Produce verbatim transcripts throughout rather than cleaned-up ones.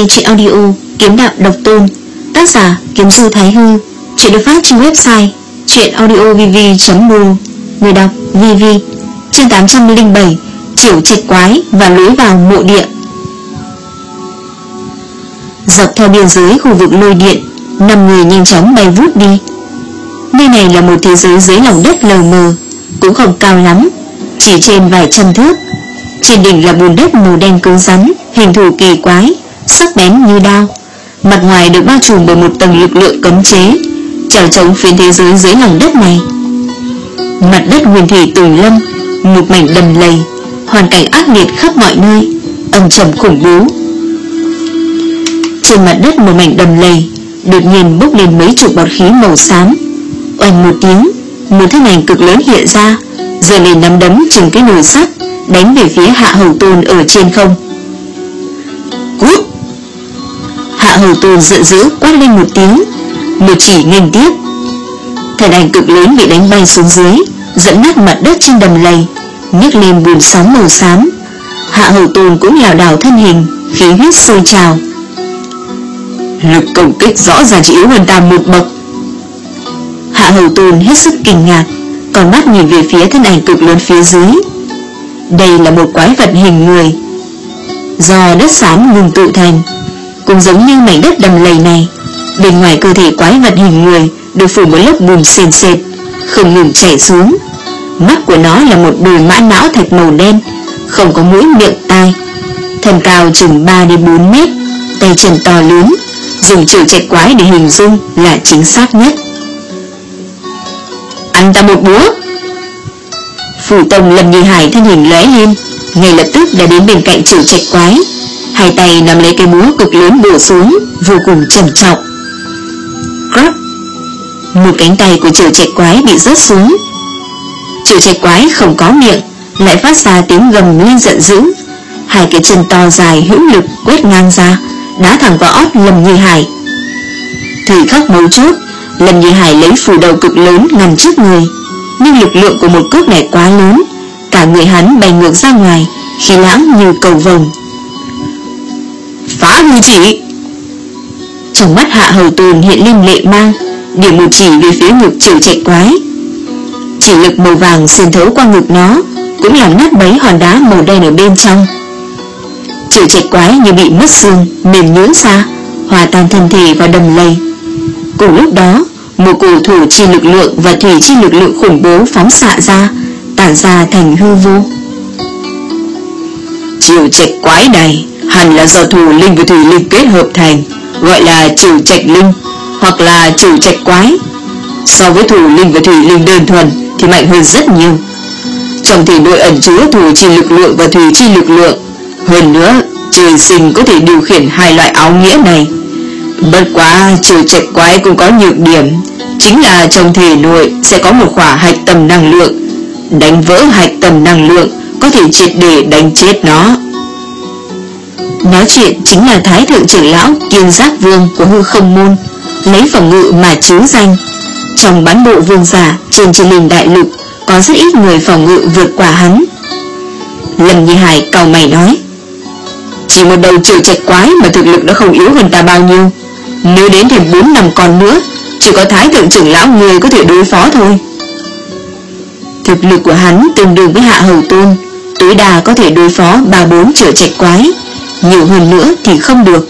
nghe truyện audio Kiếm Đạo Độc Tôn, tác giả Kiếm Du Thái Hư. Truyện được phát trên website truyệnaudiovv chấm ru. Người đọc vê vê. Chương tám trăm lẻ bảy, Chiểu Trạch Quái và lối vào mộ địa. Dọc theo biên giới khu vực lôi điện, năm người nhanh chóng bay vút đi. Nơi này là một thế giới dưới lòng đất lờ mờ, cũng không cao lắm, chỉ trên vài trăm thước. Trên đỉnh là bùn đất màu đen cứng rắn, hình thù kỳ quái, sắc bén như đao. Mặt ngoài được bao trùm bởi một tầng lực lượng cấm chế, trèo chống phiến thế giới dưới lòng đất này. Mặt đất huyền thủy tùng lâm, một mảnh đầm lầy, hoàn cảnh ác liệt khắp mọi nơi, âm trầm khủng bố. Trên mặt đất một mảnh đầm lầy, đột nhiên bốc lên mấy chục bọt khí màu xám. Oanh một tiếng, một thân ảnh cực lớn hiện ra, giơ lên nắm đấm chừng cái nồi sắt, đánh về phía Hạ Hầu Tôn ở trên không. Cút! Hạ Hầu Tôn giận dữ quát lên một tiếng, một chỉ nghênh tiếp. Thân ảnh cực lớn bị đánh bay xuống dưới, dẫn nát mặt đất trên đầm lầy, nhấc lên bùn sóng màu xám. Hạ Hầu Tôn cũng lảo đảo thân hình, khí huyết sôi trào. Lực công kích rõ ràng chỉ yếu hơn ta một bậc. Hạ Hầu Tôn hết sức kinh ngạc, còn mắt nhìn về phía thân ảnh cực lớn phía dưới. Đây là một quái vật hình người, do đất xám ngừng tụ thành, cũng giống như mảnh đất đầm lầy này. Bên ngoài cơ thể quái vật hình người được phủ một lớp bùn sền sệt, không ngừng chảy xuống. Mắt của nó là một đồi mã não thạch màu đen, không có mũi miệng tai. Thân cao chừng ba đến bốn mét, tay chân to lớn, dùng Chiểu Trạch Quái để hình dung là chính xác nhất. Ăn ta một búa! Phủ Tông Lâm Như Hải thân hình lóe lên, ngay lập tức đã đến bên cạnh Chiểu Trạch Quái, hai tay nắm lấy cái búa cực lớn bổ xuống, vô cùng trầm trọng. Crop! Một cánh tay của Chiểu Trạch Quái bị rớt xuống. Chiểu Trạch Quái không có miệng, lại phát ra tiếng gầm lên giận dữ. Hai cái chân to dài hữu lực quét ngang ra, đá thẳng vào óc Lâm Như Hải. Thời khắc mấu chốt, Lâm Như Hải lấy phủ đầu cực lớn ngăn trước người, nhưng lực lượng của một cước này quá lớn, cả người hắn bay ngược ra ngoài, khí lãng như cầu vồng. Phá hư chỉ! Trong mắt Hạ Hầu Tôn hiện lên lệ mang, điểm một chỉ về phía ngực Chiểu Trạch Quái. Chỉ lực màu vàng xuyên thấu qua ngực nó, cũng làm nát bấy hòn đá màu đen ở bên trong. Chiểu Trạch Quái như bị mất xương, mềm nhũn ra, hòa tan thân thể vào đầm lầy. Cùng lúc đó, một cổ thổ chi lực lượng và thủy chi lực lượng khủng bố phóng xạ ra, tản ra thành hư vô. Chiểu Trạch Quái này hẳn là do thổ linh và thủy linh kết hợp thành, gọi là Chiểu Trạch Linh hoặc là Chiểu Trạch Quái. So với thổ linh và thủy linh đơn thuần thì mạnh hơn rất nhiều. Trong thể nội ẩn chứa thổ chi lực lượng và thủy chi lực lượng. Hơn nữa, trời sinh có thể điều khiển hai loại áo nghĩa này. Bất quá Chiểu Trạch Quái cũng có nhược điểm, chính là trong thể nội sẽ có một khỏa hạch tâm năng lượng. Đánh vỡ hạch tâm năng lượng có thể triệt để đánh chết nó. Nói chuyện chính là Thái Thượng trưởng lão Kiên Giác Vương của Hư Không Môn, lấy phòng ngự mà chiếu danh. Trong bán bộ vương giả trên Chân Linh Đại Lục có rất ít người phòng ngự vượt qua hắn. Lâm Như Hải cau mày nói, chỉ một đầu Chiểu Trạch Quái mà thực lực đã không yếu hơn ta bao nhiêu. Nếu đến thêm bốn năm con nữa, chỉ có Thái Thượng trưởng lão người có thể đối phó thôi. Thực lực của hắn tương đương với Hạ Hầu Tôn, tối đa có thể đối phó ba bốn Chiểu Trạch Quái, nhiều hơn nữa thì không được.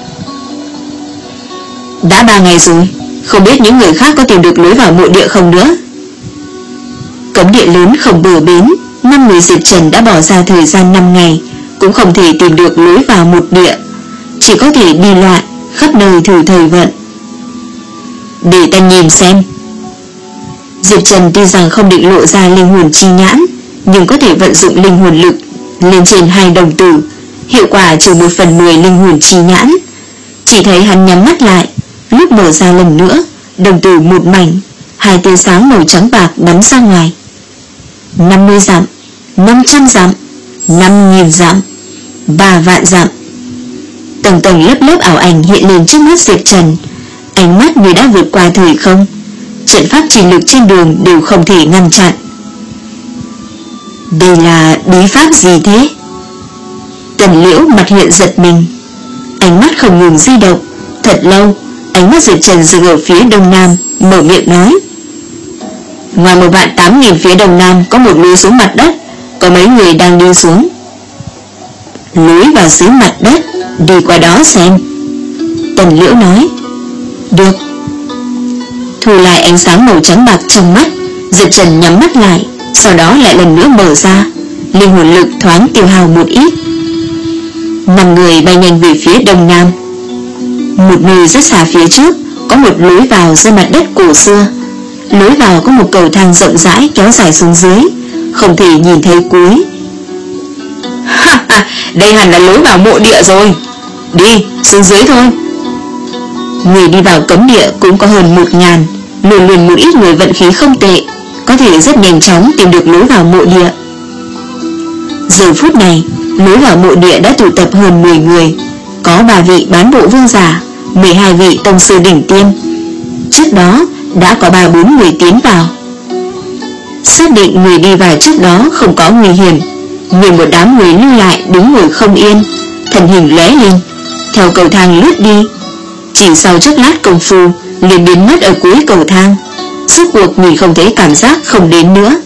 Đã ba ngày rồi, không biết những người khác có tìm được lối vào mộ địa không nữa. Cấm địa lớn không bờ bến, năm người Diệp Trần đã bỏ ra thời gian năm ngày, cũng không thể tìm được lối vào một địa, chỉ có thể đi loạn khắp nơi thử thời vận. Để ta nhìn xem. Diệp Trần tuy rằng không định lộ ra linh hồn chi nhãn, nhưng có thể vận dụng linh hồn lực lên trên hai đồng tử, hiệu quả trừ một phần mười linh hồn chi nhãn. Chỉ thấy hắn nhắm mắt lại, lúc mở ra lần nữa, đồng tử một mảnh, hai tia sáng màu trắng bạc bắn ra ngoài. Năm mươi dặm, năm trăm dặm, năm nghìn dặm, ba vạn dặm. Tầng tầng lớp lớp ảo ảnh hiện lên trước mắt Diệp Trần, ánh mắt như đã vượt qua thời không. Trận pháp trì lực trên đường đều không thể ngăn chặn. Đây là bí pháp gì thế? Tần Liễu mặt hiện giật mình, Ánh mắt không ngừng di động. Thật lâu, ánh mắt Diệp Trần dừng ở phía đông nam, mở miệng nói: ngoài một vạn tám nghìn phía đông nam có một lối xuống mặt đất, có mấy người đang đi xuống. Lối vào dưới mặt đất, đi qua đó xem. Tần Liễu nói. Được. Thu lại ánh sáng màu trắng bạc trong mắt, Diệp Trần nhắm mắt lại, sau đó lại lần nữa mở ra. Linh hồn lực thoáng tiêu hao một ít. Năm người bay nhanh về phía đông nam. Một nơi rất xa phía trước có một lối vào dưới mặt đất cổ xưa. Lối vào có một cầu thang rộng rãi kéo dài xuống dưới, không thể nhìn thấy cuối. Ha ha, đây hẳn là lối vào mộ địa rồi. Đi, xuống dưới thôi. Người đi vào cấm địa cũng có hơn một ngàn, luôn luôn một ít người vận khí không tệ, có thể rất nhanh chóng tìm được lối vào mộ địa. Giờ phút này, lối vào mộ địa đã tụ tập hơn mười người, có ba vị bán bộ vương giả, mười hai vị tông sư đỉnh tiêm. Trước đó đã có ba bốn người tiến vào. Xác định người đi vào trước đó không có nguy hiểm, nhưng một đám người lưu lại đứng ngồi không yên, thân hình lóe lên, theo cầu thang lướt đi. Chỉ sau chốc lát công phu liền biến mất ở cuối cầu thang. Suốt cuộc nhìn không thấy cảm giác không đến nữa.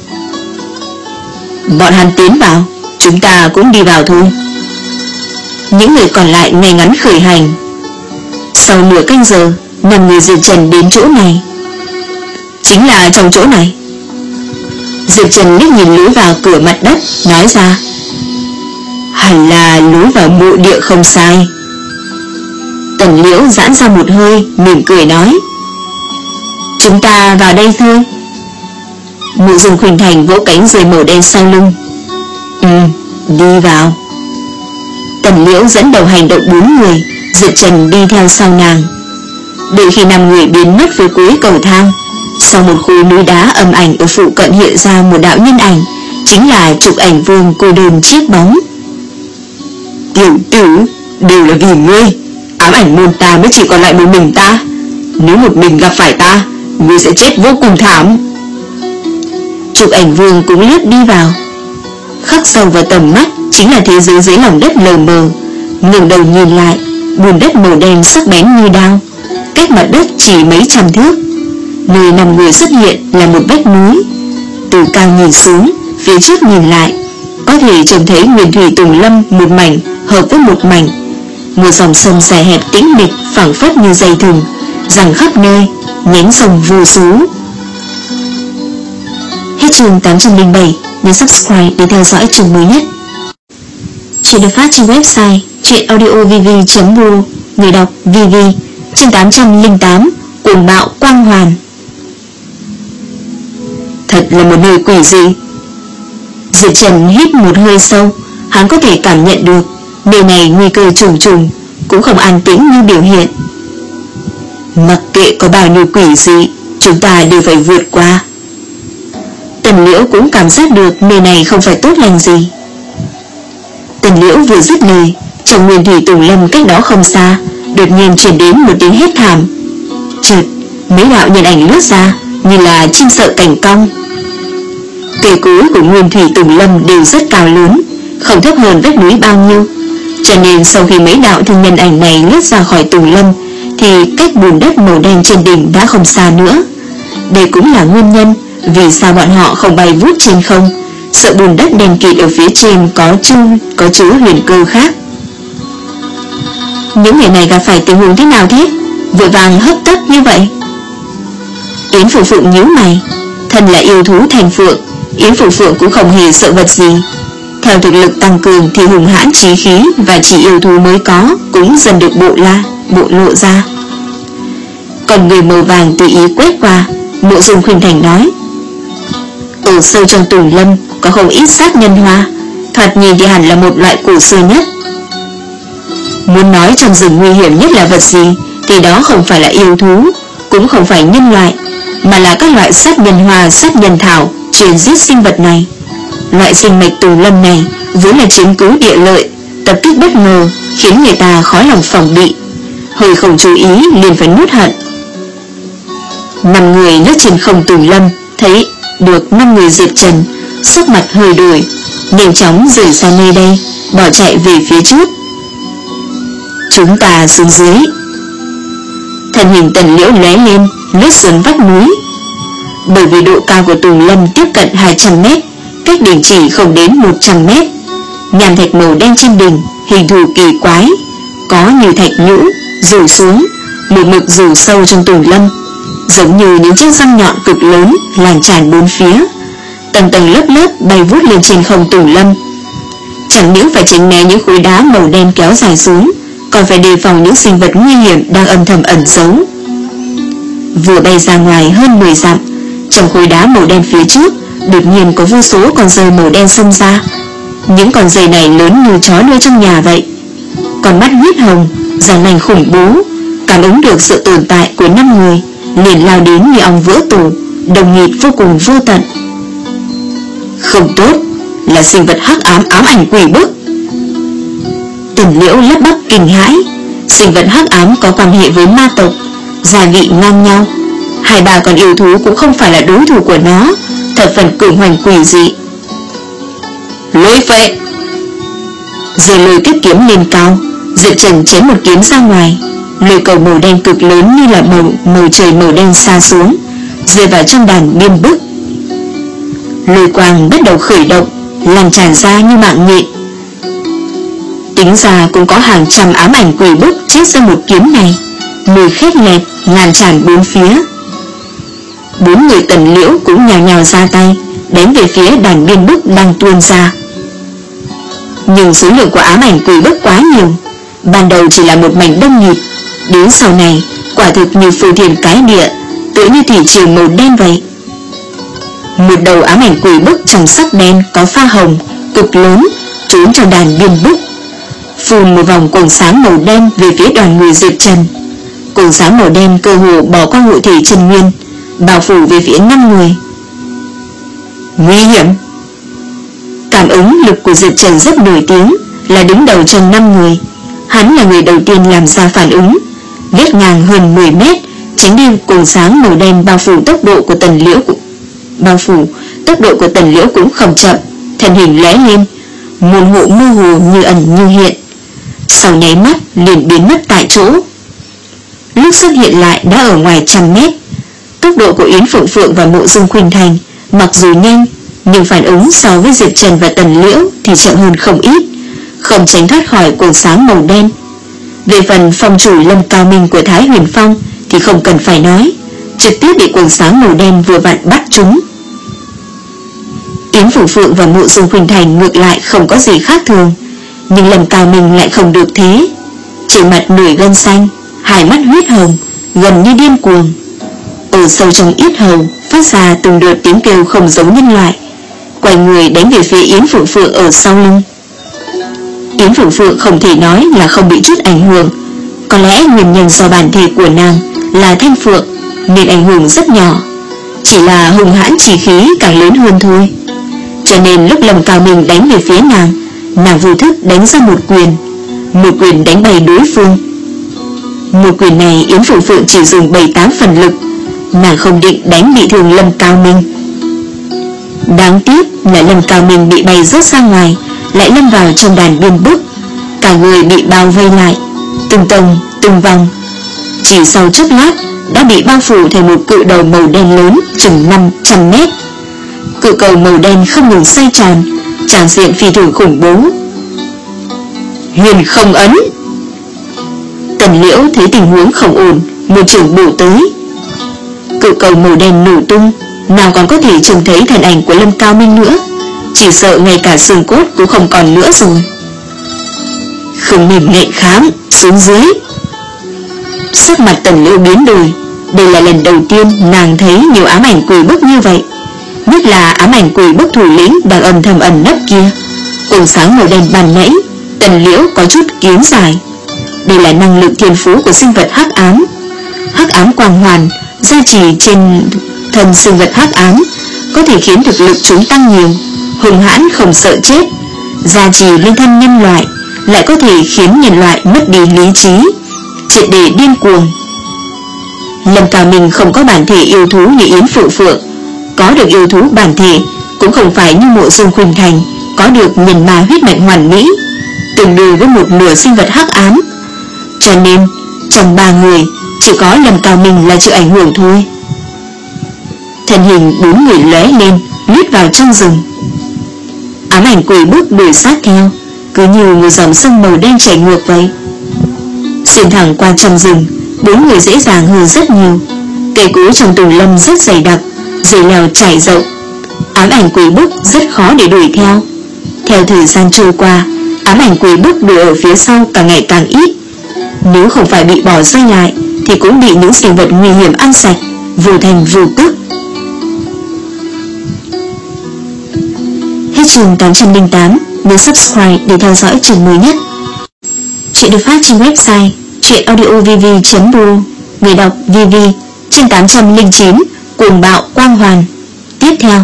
Bọn hắn tiến vào, chúng ta cũng đi vào thôi. Những người còn lại ngay ngắn khởi hành. Sau nửa canh giờ, năm người Diệp Trần đến chỗ này. Chính là trong chỗ này. Diệp Trần liếc nhìn lối vào cửa mặt đất, nói ra: hẳn là lối vào mộ địa không sai. Tần Liễu giãn ra một hơi, mỉm cười nói: chúng ta vào đây thôi. Mộ Dung Khuynh Thành vỗ cánh rời màu đen sau lưng. Ừ, đi vào. Tần Liễu dẫn đầu hành động bốn người, Diệp Trần đi theo sau nàng. Đợi khi năm người biến mất phía cuối cầu thang, sau một khối núi đá âm ảnh ở phụ cận hiện ra một đạo nhân ảnh, chính là Trục Ảnh Vương cô đơn chiếc bóng. Tiểu tử, đều là vì ngươi, ám ảnh môn ta mới chỉ còn lại một mình ta. Nếu một mình gặp phải ta, ngươi sẽ chết vô cùng thảm. Trục Ảnh Vương cũng lướt đi vào. Khắc sâu vào tầm mắt chính là thế giới dưới lòng đất lờ mờ. Ngẩng đầu nhìn lại, bùn đất màu đen sắc bén như đao, cách mặt đất chỉ mấy trăm thước. Nơi năm người xuất hiện là một vách núi. Từ cao nhìn xuống, phía trước nhìn lại, có thể trông thấy Nguyên Thủy Tùng Lâm một mảnh hợp với một mảnh. Một dòng sông dài hẹp tĩnh mịch phảng phất như dây thừng, giằng khắp nơi, nhánh sông vô số. Hết chương tám trăm lẻ bảy, nhấn subscribe để theo dõi chương mới nhất. Chuyện được phát trên website truyệnaudiovv chấm bu, người đọc vê vê. Chương tám trăm lẻ tám, Cuồng bạo quang hoàn. Thật là một nơi quỷ dị. Diệp Trần hít một hơi sâu, hắn có thể cảm nhận được nơi này nguy cơ trùng trùng, cũng không an tĩnh như biểu hiện. Mặc kệ có bao nhiêu quỷ dị, chúng ta đều phải vượt qua. Tần Liễu cũng cảm giác được nơi này không phải tốt lành gì. Tần Liễu vừa dứt lời, trong Nguyên Thủy Tùng Lâm cách đó không xa đột nhiên truyền đến một tiếng hét thảm. Chợt mấy đạo nhân ảnh lướt ra như là chim sợ cảnh cong. Cây cối của Nguyên Thủy Tùng Lâm đều rất cao lớn, không thấp hơn vách núi bao nhiêu, cho nên sau khi mấy đạo thân nhân ảnh này lướt ra khỏi Tùng Lâm thì cách bùn đất màu đen trên đỉnh đã không xa nữa. Đây cũng là nguyên nhân vì sao bọn họ không bay vút trên không, sợ bùn đất đen kịt ở phía trên có chung có chứa huyền cơ khác. Những người này gặp phải tình huống thế nào thế? Vội vàng hấp tấp như vậy. Yến Phượng Phượng nhíu mày. Thân là yêu thú thành phượng, Yến Phượng Phượng cũng không hề sợ vật gì. Theo thực lực tăng cường thì hùng hãn chí khí và chỉ yêu thú mới có cũng dần được bộ la bộ lộ ra. Còn người màu vàng tùy ý quét qua. Mộ Dung Khuynh Thành nói: ở sâu trong Tùng Lâm có không ít sát nhân hoa, thoạt nhìn thì hẳn là một loại cổ xưa nhất. Muốn nói trong rừng nguy hiểm nhất là vật gì thì đó không phải là yêu thú, cũng không phải nhân loại, mà là các loại sát nhân hoa, sát nhân thảo truyền giết sinh vật này. Loại sinh mạch Tùng Lâm này vốn là chiếm cứ địa lợi, tập kích bất ngờ khiến người ta khó lòng phòng bị, hơi không chú ý liền phải nuốt hận. Năm người lướt trên không Tùng Lâm thấy được năm người Diệp Trần, sắc mặt hơi đổi, nhanh chóng rời xa nơi đây, bỏ chạy về phía trước. Chúng ta xuống dưới. Thân hình Tần Liễu lóe lên, lướt xuống vách núi. Bởi vì độ cao của Tùng Lâm tiếp cận hai trăm mét, cách đỉnh chỉ không đến một trăm mét. Nham thạch màu đen trên đỉnh hình thù kỳ quái, có như thạch nhũ rủ xuống, một mực rủ sâu trong Tùng Lâm, giống như những chiếc răng nhọn cực lớn lan tràn bốn phía, tầng tầng lớp lớp bay vút lên trên không Tùng Lâm. Chẳng những phải tránh né những khối đá màu đen kéo dài xuống, còn phải đề phòng những sinh vật nguy hiểm đang âm thầm ẩn giấu. Vừa bay ra ngoài hơn mười dặm, trong khối đá màu đen phía trước đột nhiên có vô số con rơi màu đen xông ra. Những con rơi này lớn như chó nuôi trong nhà vậy, con mắt huyết hồng, răng nanh khủng bố, cảm ứng được sự tồn tại của năm người, liền lao đến như ong vỡ tổ, đồng nghịt vô cùng vô tận. Không tốt, là sinh vật hắc ám ám ảnh quỷ bức. Tần Liễu lắp bắp kinh hãi. Sinh vật hắc ám có quan hệ với ma tộc, gia vị ngang nhau. Hai bà con yêu thú cũng không phải là đối thủ của nó, thập phần cường hoành quỷ dị. Lôi phệ. Rồi lôi tiếp kiếm lên cao, Diệp Trần chém một kiếm ra ngoài. Lôi cầu màu đen cực lớn như là màu, màu trời màu đen xa xuống, rơi vào trong đàn biên bức. Lôi quang bắt đầu khởi động, lan tràn ra như mạng nhện. Tính ra cũng có hàng trăm ám ảnh quỷ bức chết ra một kiếm này, mùi khét lẹt ngàn tràn bốn phía. Bốn người Tần Liễu cũng nhào nhào ra tay, đánh về phía đàn biên bức đang tuôn ra. Nhưng số lượng của ám ảnh quỷ bức quá nhiều, ban đầu chỉ là một mảnh đông nghịt, đến sau này quả thực như phô thiên cái địa, tựa như thủy triều màu đen vậy. Một đầu ám ảnh quỷ bức trong sắc đen có pha hồng cực lớn trốn trong đàn biên bức, phun một vòng quầng sáng màu đen về phía đoàn người Diệp Trần. Quầng sáng màu đen cơ hồ bỏ qua hộ thể Trần Nguyên, bao phủ về phía năm người. Nguy hiểm. Cảm ứng lực của Diệp Trần rất nổi tiếng, là đứng đầu trong năm người. Hắn là người đầu tiên làm ra phản ứng, vết ngang hơn mười mét tránh đi quầng sáng màu đen bao phủ. Tốc độ của Tần Liễu bao phủ tốc độ của Tần Liễu cũng không chậm, thân hình lóe lên, môn hộ mơ hồ như ẩn như hiện, sau nháy mắt liền biến mất tại chỗ. Lúc xuất hiện lại đã ở ngoài trăm mét. Tốc độ của Yến Phượng Phượng và Mộ Dung Khuynh Thành mặc dù nhanh, nhưng phản ứng so với Diệp Trần và Tần Liễu thì chậm hơn không ít, không tránh thoát khỏi quầng sáng màu đen. Về phần phong chủ Lâm Cao Minh của Thái Huyền Phong thì không cần phải nói, trực tiếp bị quầng sáng màu đen vừa vặn bắt trúng. Yến Phượng Phượng và Mộ Dung Khuynh Thành ngược lại không có gì khác thường, nhưng Lâm Cao Minh lại không được thế. Trên mặt nổi gân xanh, hai mắt huyết hồng, gần như điên cuồng. Ở sâu trong yết hầu phát ra từng đợt tiếng kêu không giống nhân loại, quay người đánh về phía Yến Phượng Phượng ở sau lưng. Yến Phượng Phượng không thể nói là không bị chút ảnh hưởng, có lẽ nguyên nhân do bản thể của nàng là thanh phượng nên ảnh hưởng rất nhỏ, chỉ là hung hãn chỉ khí càng lớn hơn thôi. Cho nên lúc Lâm Cao Minh đánh về phía nàng, nàng vô thức đánh ra một quyền, một quyền đánh bay đối phương. Một quyền này Yến Phượng Phượng chỉ dùng bảy tám phần lực, nàng không định đánh bị thương Lâm Cao Minh. Đáng tiếc là Lâm Cao Minh bị bay rớt ra ngoài, lại lâm vào trong đàn biên bức, cả người bị bao vây lại, từng tầng từng vòng, chỉ sau chốc lát đã bị bao phủ thành một cự đầu màu đen lớn chừng năm trăm mét. Cự cầu màu đen không ngừng xoay tròn, tràn diện phi thường khủng bố. Huyền không ấn. Tần Liễu thấy tình huống không ổn, một trường bổ tới. Cự cầu màu đen nổ tung, nào còn có thể trông thấy thân ảnh của Lâm Cao Minh nữa, chỉ sợ ngay cả xương cốt cũng không còn nữa rồi. Không mềm nhạy kháng, xuống dưới. Sắc mặt Tần Liễu biến đổi, đây là lần đầu tiên nàng thấy nhiều ám ảnh quỷ bức như vậy, nhất là ám ảnh quỷ bức thủ lĩnh đang âm thầm ẩn nấp kia. Cùng sáng màu đen bàn nãy, Tần Liễu có chút kiến giải. Đây là năng lượng thiên phú của sinh vật hắc ám. Hắc ám quang hoàn gia trì trên thân sinh vật hắc ám, có thể khiến thực lực chúng tăng nhiều, hung hãn không sợ chết. Gia trì lên thân nhân loại, lại có thể khiến nhân loại mất đi lý trí, triệt để điên cuồng. Lâm Cao Minh không có bản thể yêu thú như Yến Phượng Phượng, có được yêu thú bản thể cũng không phải như Mộ Dung Khuynh Thành có được nhân ma huyết mạch hoàn mỹ, tương đương với một nửa sinh vật hắc ám. Cho nên trong ba người chỉ có Lâm Cao Minh là chịu ảnh hưởng thôi. Thân hình bốn người lóe lên, lướt vào trong rừng. Ám ảnh quỷ bước đuổi sát theo, cứ như một dòng sông màu đen chảy ngược vậy. Xuyên thẳng qua trong rừng, bốn người dễ dàng hơn rất nhiều. Cây cối trong tùng lâm rất dày đặc, dây leo trải rộng. Ám ảnh quỷ bức rất khó để đuổi theo. Theo thời gian trôi qua, ám ảnh quỷ bức đuổi ở phía sau càng ngày càng ít. Nếu không phải bị bỏ rơi lại thì cũng bị những sinh vật nguy hiểm ăn sạch, vô thành vô tức. Hết chương tám trăm lẻ tám. Nhớ subscribe để theo dõi chương mới nhất. Chuyện được phát trên website truyện audio v v chấm r o. Người đọc vê vê. Chương tám trăm lẻ chín. Cuồng bạo quang hoàn. Tiếp theo.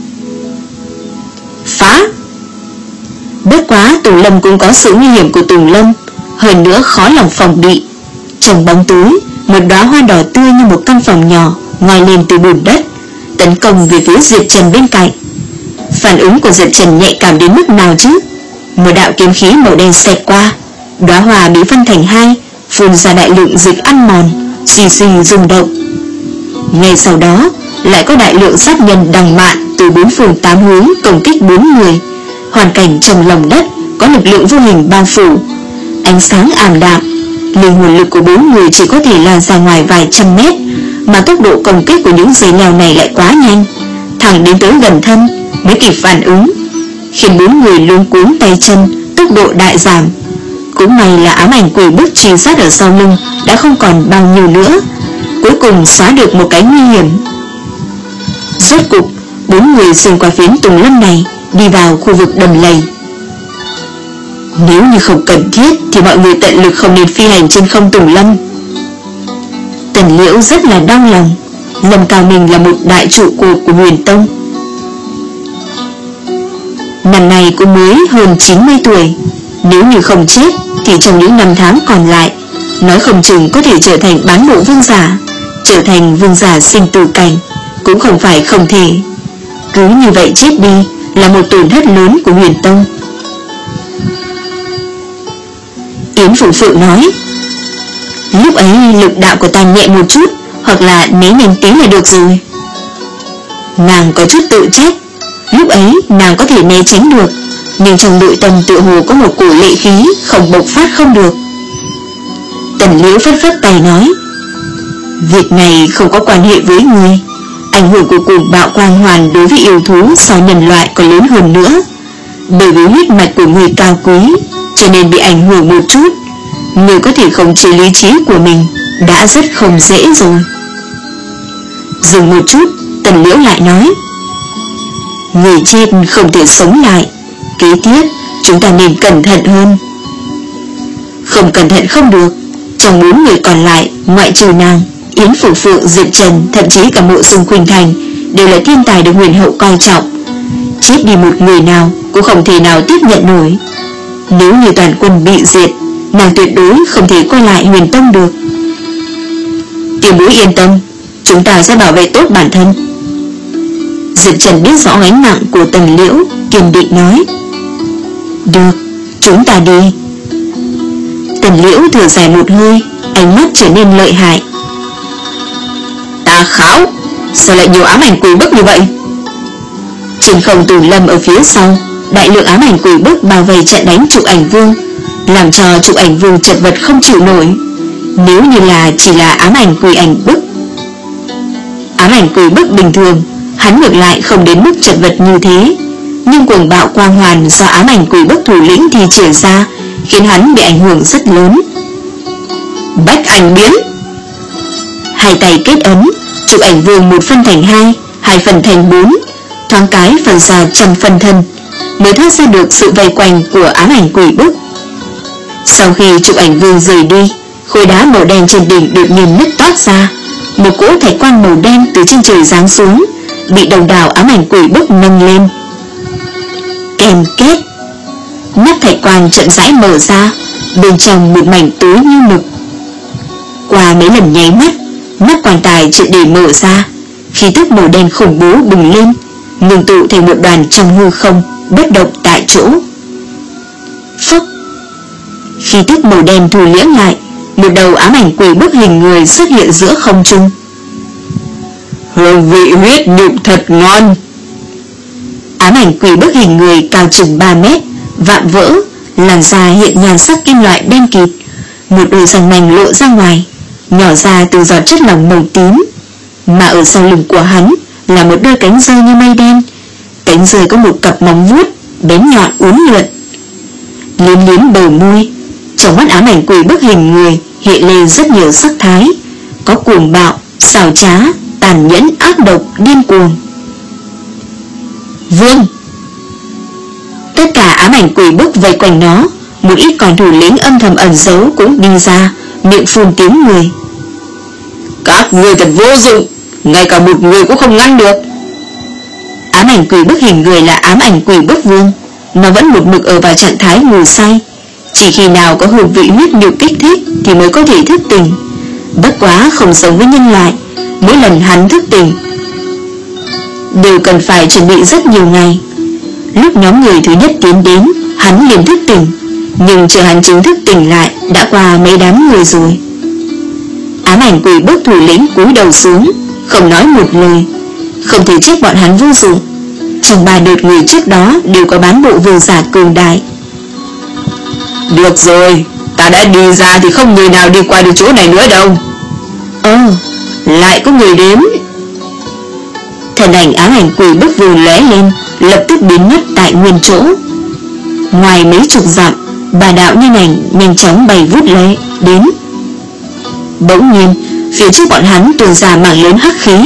Phá! Bất quá Tùng Lâm cũng có sự nguy hiểm của Tùng Lâm, hơn nữa khó lòng phòng bị. Trong bóng tối, một đóa hoa đỏ tươi như một căn phòng nhỏ ngoi lên từ bùn đất, tấn công về phía Diệp Trần bên cạnh. Phản ứng của Diệp Trần nhạy cảm đến mức nào chứ? Một đạo kiếm khí màu đen xẹt qua, đóa hoa bị phân thành hai, phun ra đại lượng dịch ăn mòn, xì xì rung động. Ngay sau đó, lại có đại lượng sát nhân đằng mạn từ bốn phương tám hướng công kích bốn người. Hoàn cảnh trong lòng đất có lực lượng vô hình bao phủ, ánh sáng ảm đạm. Linh hồn lực của bốn người chỉ có thể lan ra ngoài vài trăm mét, mà tốc độ công kích của những dây leo này lại quá nhanh, thẳng đến tới gần thân mới kịp phản ứng, khiến bốn người luống cuống tay chân, tốc độ đại giảm. Cũng may là ám ảnh quỷ bức truy sát ở sau lưng đã không còn bao nhiêu nữa, cuối cùng xóa được một cái nguy hiểm. Rốt cục, bốn người xuyên qua phiến tùng lâm này, đi vào khu vực đầm lầy. Nếu như không cần thiết thì mọi người tận lực không nên phi hành trên không tùng lâm. Tần Liễu rất là đau lòng. Lâm Cao Minh là một đại trụ cột của Huyền Tông, năm nay cũng mới hơn chín mươi tuổi. Nếu như không chết thì trong những năm tháng còn lại, nói không chừng có thể trở thành bán bộ vương giả, trở thành vương giả sinh tử cảnh, cũng không phải không thể. Cứ như vậy chết đi là một tổn thất lớn của Huyền Tông. Yến Phụ Phụ nói, lúc ấy lực đạo của ta nhẹ một chút, hoặc là né nhanh tí là được rồi. Nàng có chút tự trách, lúc ấy nàng có thể né tránh được, nhưng trong nội tâm tự hồ có một cổ lệ khí không bộc phát không được. Tần Liễu phất phất tay nói, việc này không có quan hệ với người. Ảnh hưởng của cuồng bạo quang hoàn đối với yêu thú so nhân loại còn lớn hơn nữa. Bởi vì huyết mạch của người cao quý, cho nên bị ảnh hưởng một chút. Người có thể khống chế lý trí của mình đã rất không dễ rồi. Dừng một chút, Tần Liễu lại nói, người chết không thể sống lại, kế tiếp chúng ta nên cẩn thận hơn. Không cẩn thận không được. Trong bốn người còn lại, ngoại trừ nàng, Yến Phủ Phượng, Diệp Trần, thậm chí cả Mộ Dung Khuynh Thành đều là thiên tài được Huyền Hậu coi trọng. Chết đi một người nào cũng không thể nào tiếp nhận nổi. Nếu như toàn quân bị diệt, nàng tuyệt đối không thể quay lại Huyền Tông được. Tiểu Bối yên tâm, chúng ta sẽ bảo vệ tốt bản thân. Diệp Trần biết rõ gánh nặng của Tần Liễu, kiên định nói, được, chúng ta đi. Tần Liễu thở dài một hơi, ánh mắt trở nên lợi hại. Ta kháo, sao lại nhiều ám ảnh quỷ bức như vậy? Trên không tùng lâm ở phía sau, đại lượng ám ảnh quỷ bức bao vây trận đánh Trục Ảnh Vương, làm cho Trục Ảnh Vương chật vật không chịu nổi. Nếu như là chỉ là ám ảnh quỷ ảnh bức, ám ảnh quỷ bức bình thường, hắn ngược lại không đến mức chật vật như thế. Nhưng cuồng bạo quang hoàn do ám ảnh quỷ bức thủ lĩnh thi triển ra, khiến hắn bị ảnh hưởng rất lớn. Bách ảnh biến. Hai tay kết ấn, Trục Ảnh Vương một phân thành hai, hai phần thành bốn, thoáng cái phần ra trăm phân thân, mới thoát ra được sự vây quanh của ám ảnh quỷ bức. Sau khi Trục Ảnh Vương rời đi, khối đá màu đen trên đỉnh đột nhiên nứt toát ra, một cỗ thạch quan màu đen từ trên trời giáng xuống, bị đồng đảo ám ảnh quỷ bức nâng lên. Kèm kết, nắp thạch quan chậm rãi mở ra, bên trong một mảnh tối như mực. Qua mấy lần nháy mắt, nắp quan tài triệt để mở ra, khí tức màu đen khủng bố bùng lên, ngưng tụ thành một đoàn trong hư không, bất động tại chỗ. Phốc, khí tức màu đen thu liễm lại, một đầu ám ảnh quỷ bức hình người xuất hiện giữa không trung. Hương vị huyết nhục thật ngon. Ám ảnh quỷ bức hình người cao chừng ba mét, vạm vỡ, làn da hiện nhan sắc kim loại đen kịt, một đôi răng nanh lộ ra ngoài, nhỏ ra từ giọt chất lỏng màu tím. Mà ở sau lưng của hắn là một đôi cánh rơi như mây đen. Cánh rơi có một cặp móng vuốt bén nhọn uốn lượn. Liếm liếm bờ môi, trong mắt ám ảnh quỷ bức hình người hiện lên rất nhiều sắc thái, có cuồng bạo, xảo trá, tàn nhẫn, ác độc, điên cuồng. Vương! Tất cả ám ảnh quỷ bức vây quanh nó. Một ít còn thủ lĩnh âm thầm ẩn giấu cũng đi ra, miệng phun tiếng người. Các người thật vô dụng, ngay cả một người cũng không ngăn được. Ám ảnh quỷ bức hình người là ám ảnh quỷ bức vương. Nó vẫn một mực ở vào trạng thái ngủ say. Chỉ khi nào có hương vị huyết nhục kích thích thì mới có thể thức tỉnh. Bất quá không sống với nhân loại, mỗi lần hắn thức tỉnh đều cần phải chuẩn bị rất nhiều ngày. Lúc nhóm người thứ nhất tiến đến, hắn liền thức tỉnh, nhưng chờ hắn chính thức tỉnh lại đã qua mấy đám người rồi. Ám ảnh quỷ bức thủ lĩnh cúi đầu xuống, không nói một lời. Không thể trách bọn hắn vô dụng. Trong ba đợt người trước đó đều có bán bộ vương giả cường đại. Được rồi, ta đã đi ra thì không người nào đi qua được chỗ này nữa đâu. Ồ, lại có người đến. Thần ảnh ám ảnh quỷ bức vương lóe lên, lập tức biến mất tại nguyên chỗ. Ngoài mấy chục dặm, bà đạo nhân ảnh nhanh chóng bay vút lấy đến. Bỗng nhiên, phía trước bọn hắn tuôn ra mảng lớn hắc khí.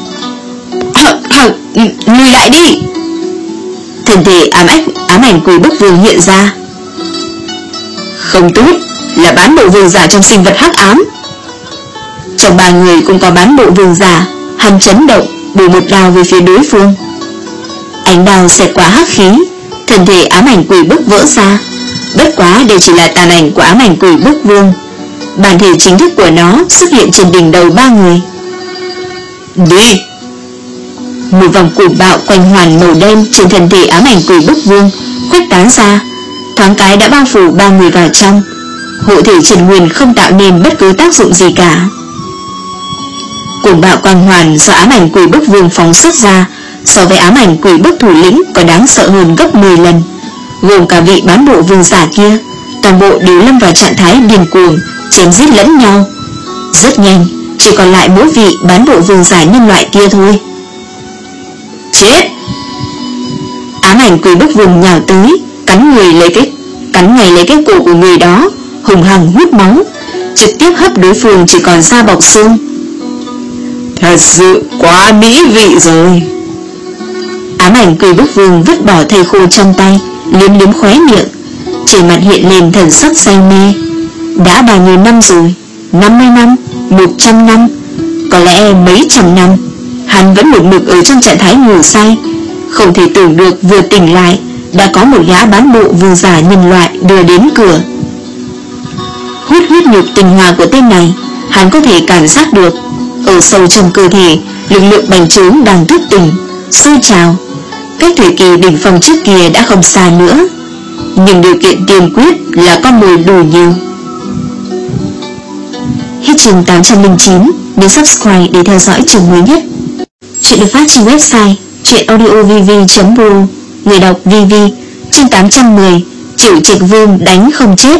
Lùi lại đi! Thân thể ám ảnh, ám ảnh quỷ bức vương hiện ra. Không tốt, là bán bộ vương giả trong sinh vật hắc ám. Trong ba người cũng có bán bộ vương giả. Hắn chấn động, bổ một đao về phía đối phương. Ánh đao xẹt qua hắc khí, thân thể ám ảnh quỷ bức vỡ ra. Bất quá đây chỉ là tàn ảnh của ám ảnh quỷ bức vương. Bản thể chính thức của nó xuất hiện trên đỉnh đầu ba người. Đi! Một vòng cuồng bạo quanh hoàn màu đen trên thân thể ám ảnh quỷ bức vương khuếch tán ra, thoáng cái đã bao phủ ba người vào trong. Hộ thể Trần Nguyên không tạo nên bất cứ tác dụng gì cả. Cuồng bạo quang hoàn do ám ảnh quỷ bức vương phóng xuất ra so với ám ảnh quỷ bức thủ lĩnh còn đáng sợ hơn gấp mười lần. Gồm cả vị bán bộ vương giả kia, toàn bộ đều lâm vào trạng thái điên cuồng, chém giết lẫn nhau. Rất nhanh, chỉ còn lại mỗi vị bán bộ vương giả nhân loại kia thôi. Chết! Ám ảnh quỷ bức vương nhào tới, cắn người lấy cái cắn ngay lấy cái cổ của người đó, hùng hằng hút máu, trực tiếp hấp đối phương chỉ còn da bọc xương. Thật sự quá mỹ vị rồi. Ám ảnh quỷ bức vương vứt bỏ thây khô trong tay, liếm liếm khóe miệng, trên mặt hiện lên thần sắc say mê. Đã bao nhiêu năm rồi? năm mươi năm? một trăm năm? Có lẽ mấy trăm năm, hắn vẫn một mực ở trong trạng thái ngủ say. Không thể tưởng được vừa tỉnh lại đã có một gã bán bộ vương giả nhân loại đưa đến cửa. Hút huyết nhục tinh hoa của tên này, hắn có thể cảm giác được ở sâu trong cơ thể lực lượng bành trướng đang thức tỉnh, sôi trào. Cách thời kỳ đỉnh phong trước kia đã không xa nữa, nhưng điều kiện tiên quyết là con mồi đủ nhiều. Hết chương tám trăm linh chín, nhấn subscribe để theo dõi chương mới nhất. Chuyện được phát trên website truyện audio v v chấm pro. Người đọc vê vê. Chương tám trăm mười, Triệu Trạch Vương đánh không chết.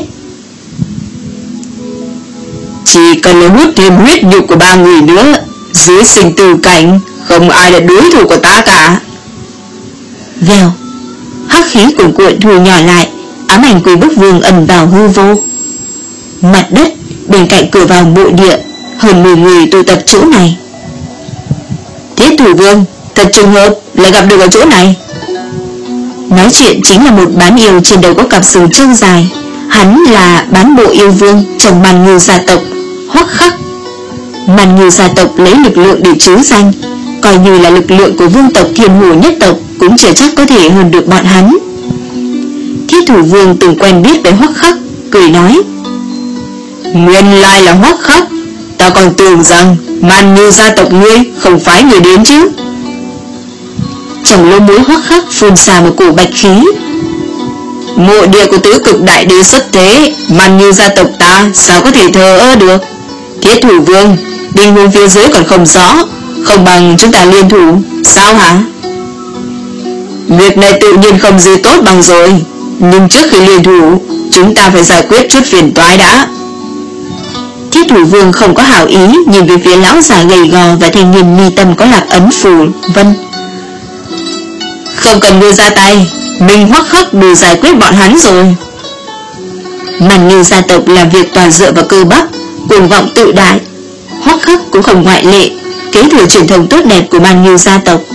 Chỉ cần là hút thêm huyết nhục của ba người nữa, dưới sinh tử cảnh không ai là đối thủ của ta cả. Vèo, hắc khí cuồn cuộn thu nhỏ lại, ám ảnh quỷ bức vương ẩn vào hư vô. Mặt đất bên cạnh cửa vào mộ địa, hơn mười người tụ tập chỗ này. Thiết Thủ Vương, thật trùng hợp lại gặp được ở chỗ này. Nói chuyện chính là một bán yêu trên đầu có cặp sừng trâu dài. Hắn là bán bộ yêu vương trong Màn Ngưu gia tộc Hoắc Khắc. Màn Ngưu gia tộc lấy lực lượng để trứ danh, coi như là lực lượng của vương tộc Thiên Hồ nhất tộc cũng chưa chắc có thể hơn được bọn hắn. Thiết Thủ Vương từng quen biết với Hoắc Khắc, cười nói: Nguyên lai là Hoắc Khắc, ta còn tưởng rằng Màn Ngưu gia tộc ngươi không phái người đến chứ. Trong lỗ mũi Hoắc Khắc phun ra một cổ bạch khí. Mộ địa của tứ cực đại đế xuất thế, Man Như gia tộc ta sao có thể thờ ơ được? Thiết thủ vương, tình huống phía dưới còn không rõ, không bằng chúng ta liên thủ, sao hả? Việc này tự nhiên không gì tốt bằng rồi, nhưng trước khi liên thủ, chúng ta phải giải quyết chút phiền toái đã. Thiết thủ vương không có hảo ý, nhìn về phía lão già gầy gò và thanh niên mi tâm có lạc ấn phù vân. Không cần ngươi ra tay, mình Hoắc Khắc đủ giải quyết bọn hắn rồi. Man Như gia tộc làm việc toàn dựa vào cơ bắp, cuồng vọng tự đại. Hoắc Khắc cũng không ngoại lệ, kế thừa truyền thống tốt đẹp của Man Như gia tộc.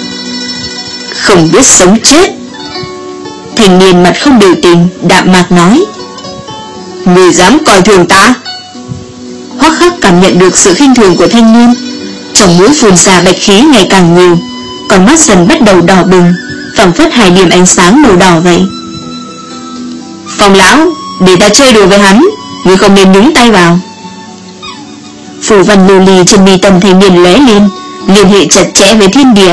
Không biết sống chết. Thanh niên mặt không biểu tình, đạm mạc nói. Ngươi dám coi thường ta? Hoắc Khắc cảm nhận được sự khinh thường của thanh niên, trong mũi phun ra bạch khí ngày càng nhiều, con mắt dần bắt đầu đỏ bừng, phảng phất hai điểm ánh sáng màu đỏ vậy. Phong lão, để ta chơi đùa với hắn, ngươi không nên nhúng tay vào. Phù văn lưu ly trên mi tâm thanh niên lóe lên, liên hệ chặt chẽ với thiên địa.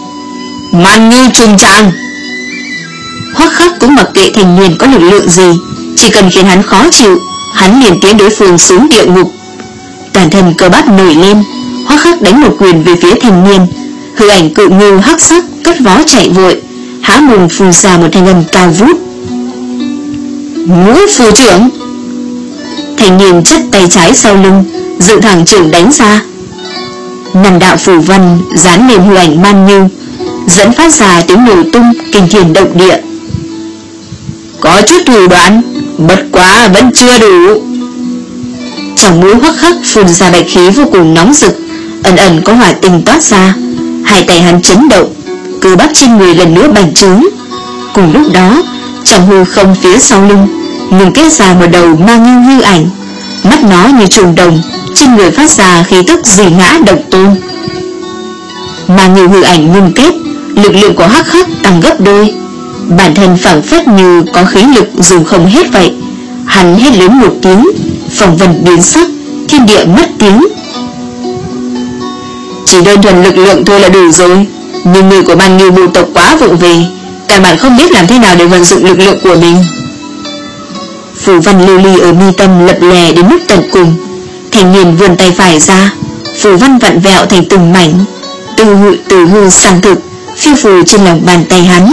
Man Như trùng tràng. Hoắc Khắc cũng mặc kệ thanh niên có lực lượng gì, chỉ cần khiến hắn khó chịu, hắn liền tiến đối phương xuống địa ngục. Toàn thân cơ bắp nổi lên, Hoắc Khắc đánh một quyền về phía thanh niên, hư ảnh cự ngưu hắc sắc cất vó chạy vội, há mồm phun ra một thanh âm cao vút. Ngũ phù trưởng. Thanh niên chắp tay trái sau lưng, dựng thẳng trưởng đánh ra. Năm đạo phù văn dán lên hư ảnh Man Như, dẫn phát ra tiếng nổ tung kinh thiên động địa. Có chút thủ đoạn, bất quá vẫn chưa đủ. Trong mũi Hoắc Khắc phun ra bạch khí vô cùng nóng rực, ẩn ẩn có hỏa tinh toát ra. Hai tay hắn chấn động, cơ bắp trên người lần nữa bành trướng. Cùng lúc đó, trong hư không phía sau lưng ngừng kết ra một đầu Ma Ngưu hư ảnh, mắt nó như trùng đồng, trên người phát ra khí tức dị ngã độc tôn. Ma Ngưu hư ảnh ngừng kết, lực lượng của Hắc Khắc tăng gấp đôi, bản thân phảng phất như có khí lực dùng không hết vậy. Hắn hét lớn một tiếng, phong vân biến sắc, thiên địa mất tiếng. Chỉ đơn thuần lực lượng thôi là đủ rồi, nhưng người của Man Ngưu bộ tộc quá vụng về, căn bản không biết làm thế nào để vận dụng lực lượng của mình. Phù văn lưu ly ở mi tâm lập lè đến mức tận cùng. Thanh niên vươn tay phải ra, phù văn vặn vẹo thành từng mảnh, từ hư từ hư sang thực, phiêu phù trên lòng bàn tay hắn.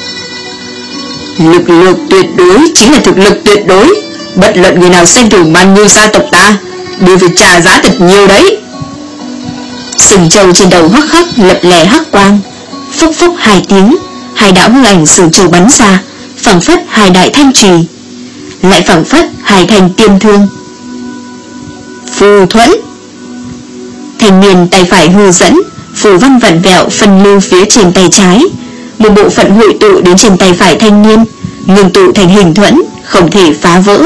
Lực lượng tuyệt đối chính là thực lực tuyệt đối, bất luận người nào xem thường Man Ngưu gia tộc ta đều phải trả giá thật nhiều đấy. Sừng trâu trên đầu Hoắc Khắc lập lè hắc quang, phốc phốc hai tiếng, hai đạo hư ảnh sừng trâu bắn ra, phảng phất hai đại thanh chùy, lại phảng phất hai thanh tiên thương. Phù thuẫn. Thanh niên tay phải hư dẫn, phù văn vặn vẹo phân lưu phía trên tay trái, một bộ phận hội tụ đến trên tay phải thanh niên, ngừng tụ thành hình thuẫn, không thể phá vỡ.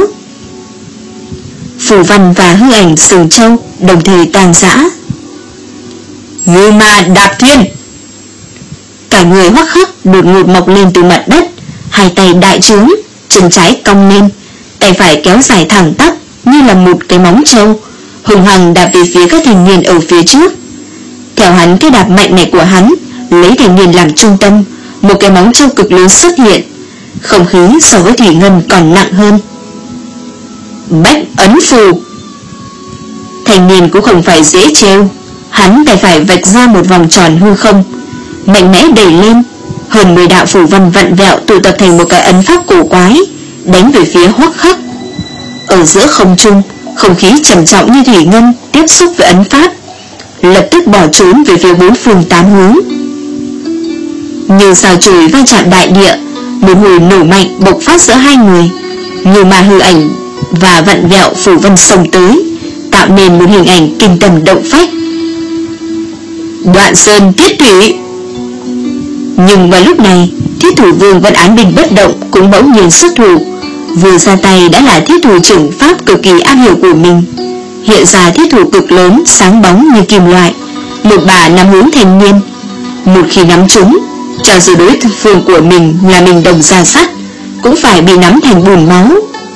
Phù văn và hư ảnh sừng trâu đồng thời tàn rã. Ngưu ma đạp thiên. Cả người Hoắc Khắc đột ngột mọc lên từ mặt đất, hai tay đại trướng, chân trái cong lên, tay phải kéo dài thẳng tắp như là một cái móng trâu, hùng hằng đạp về phía các thành niên ở phía trước. Theo hắn, cái đạp mạnh này của hắn lấy thành niên làm trung tâm, một cái móng trâu cực lớn xuất hiện, không khí so với thủy ngân còn nặng hơn. Bách ấn phù. Thành niên cũng không phải dễ trêu, hắn tay phải vạch ra một vòng tròn hư không, mạnh mẽ đẩy lên, hơn mười đạo phù văn vặn vẹo tụ tập thành một cái ấn pháp cổ quái, đánh về phía Hoắc Khắc. Ở giữa không trung, không khí trầm trọng như thủy ngân tiếp xúc với ấn pháp, lập tức bỏ trốn về phía bốn phương tám hướng. Như sao chổi va chạm đại địa, một hồi nổ mạnh bộc phát giữa hai người, như ma hư ảnh và vặn vẹo phù văn xông tới, tạo nên một hình ảnh kinh tâm động phách. Đoạn sơn tiết thủy. Nhưng vào lúc này, Thiết thủ vương vẫn án binh bất động cũng bỗng nhiên xuất thủ, vừa ra tay đã là thiết thủ trưởng pháp cực kỳ am hiểu của mình. Hiện ra thiết thủ cực lớn, sáng bóng như kim loại, một bà nắm hướng thanh niên. Một khi nắm trúng, cho dù đối phương của mình là mình đồng ra sắt, cũng phải bị nắm thành bùn máu.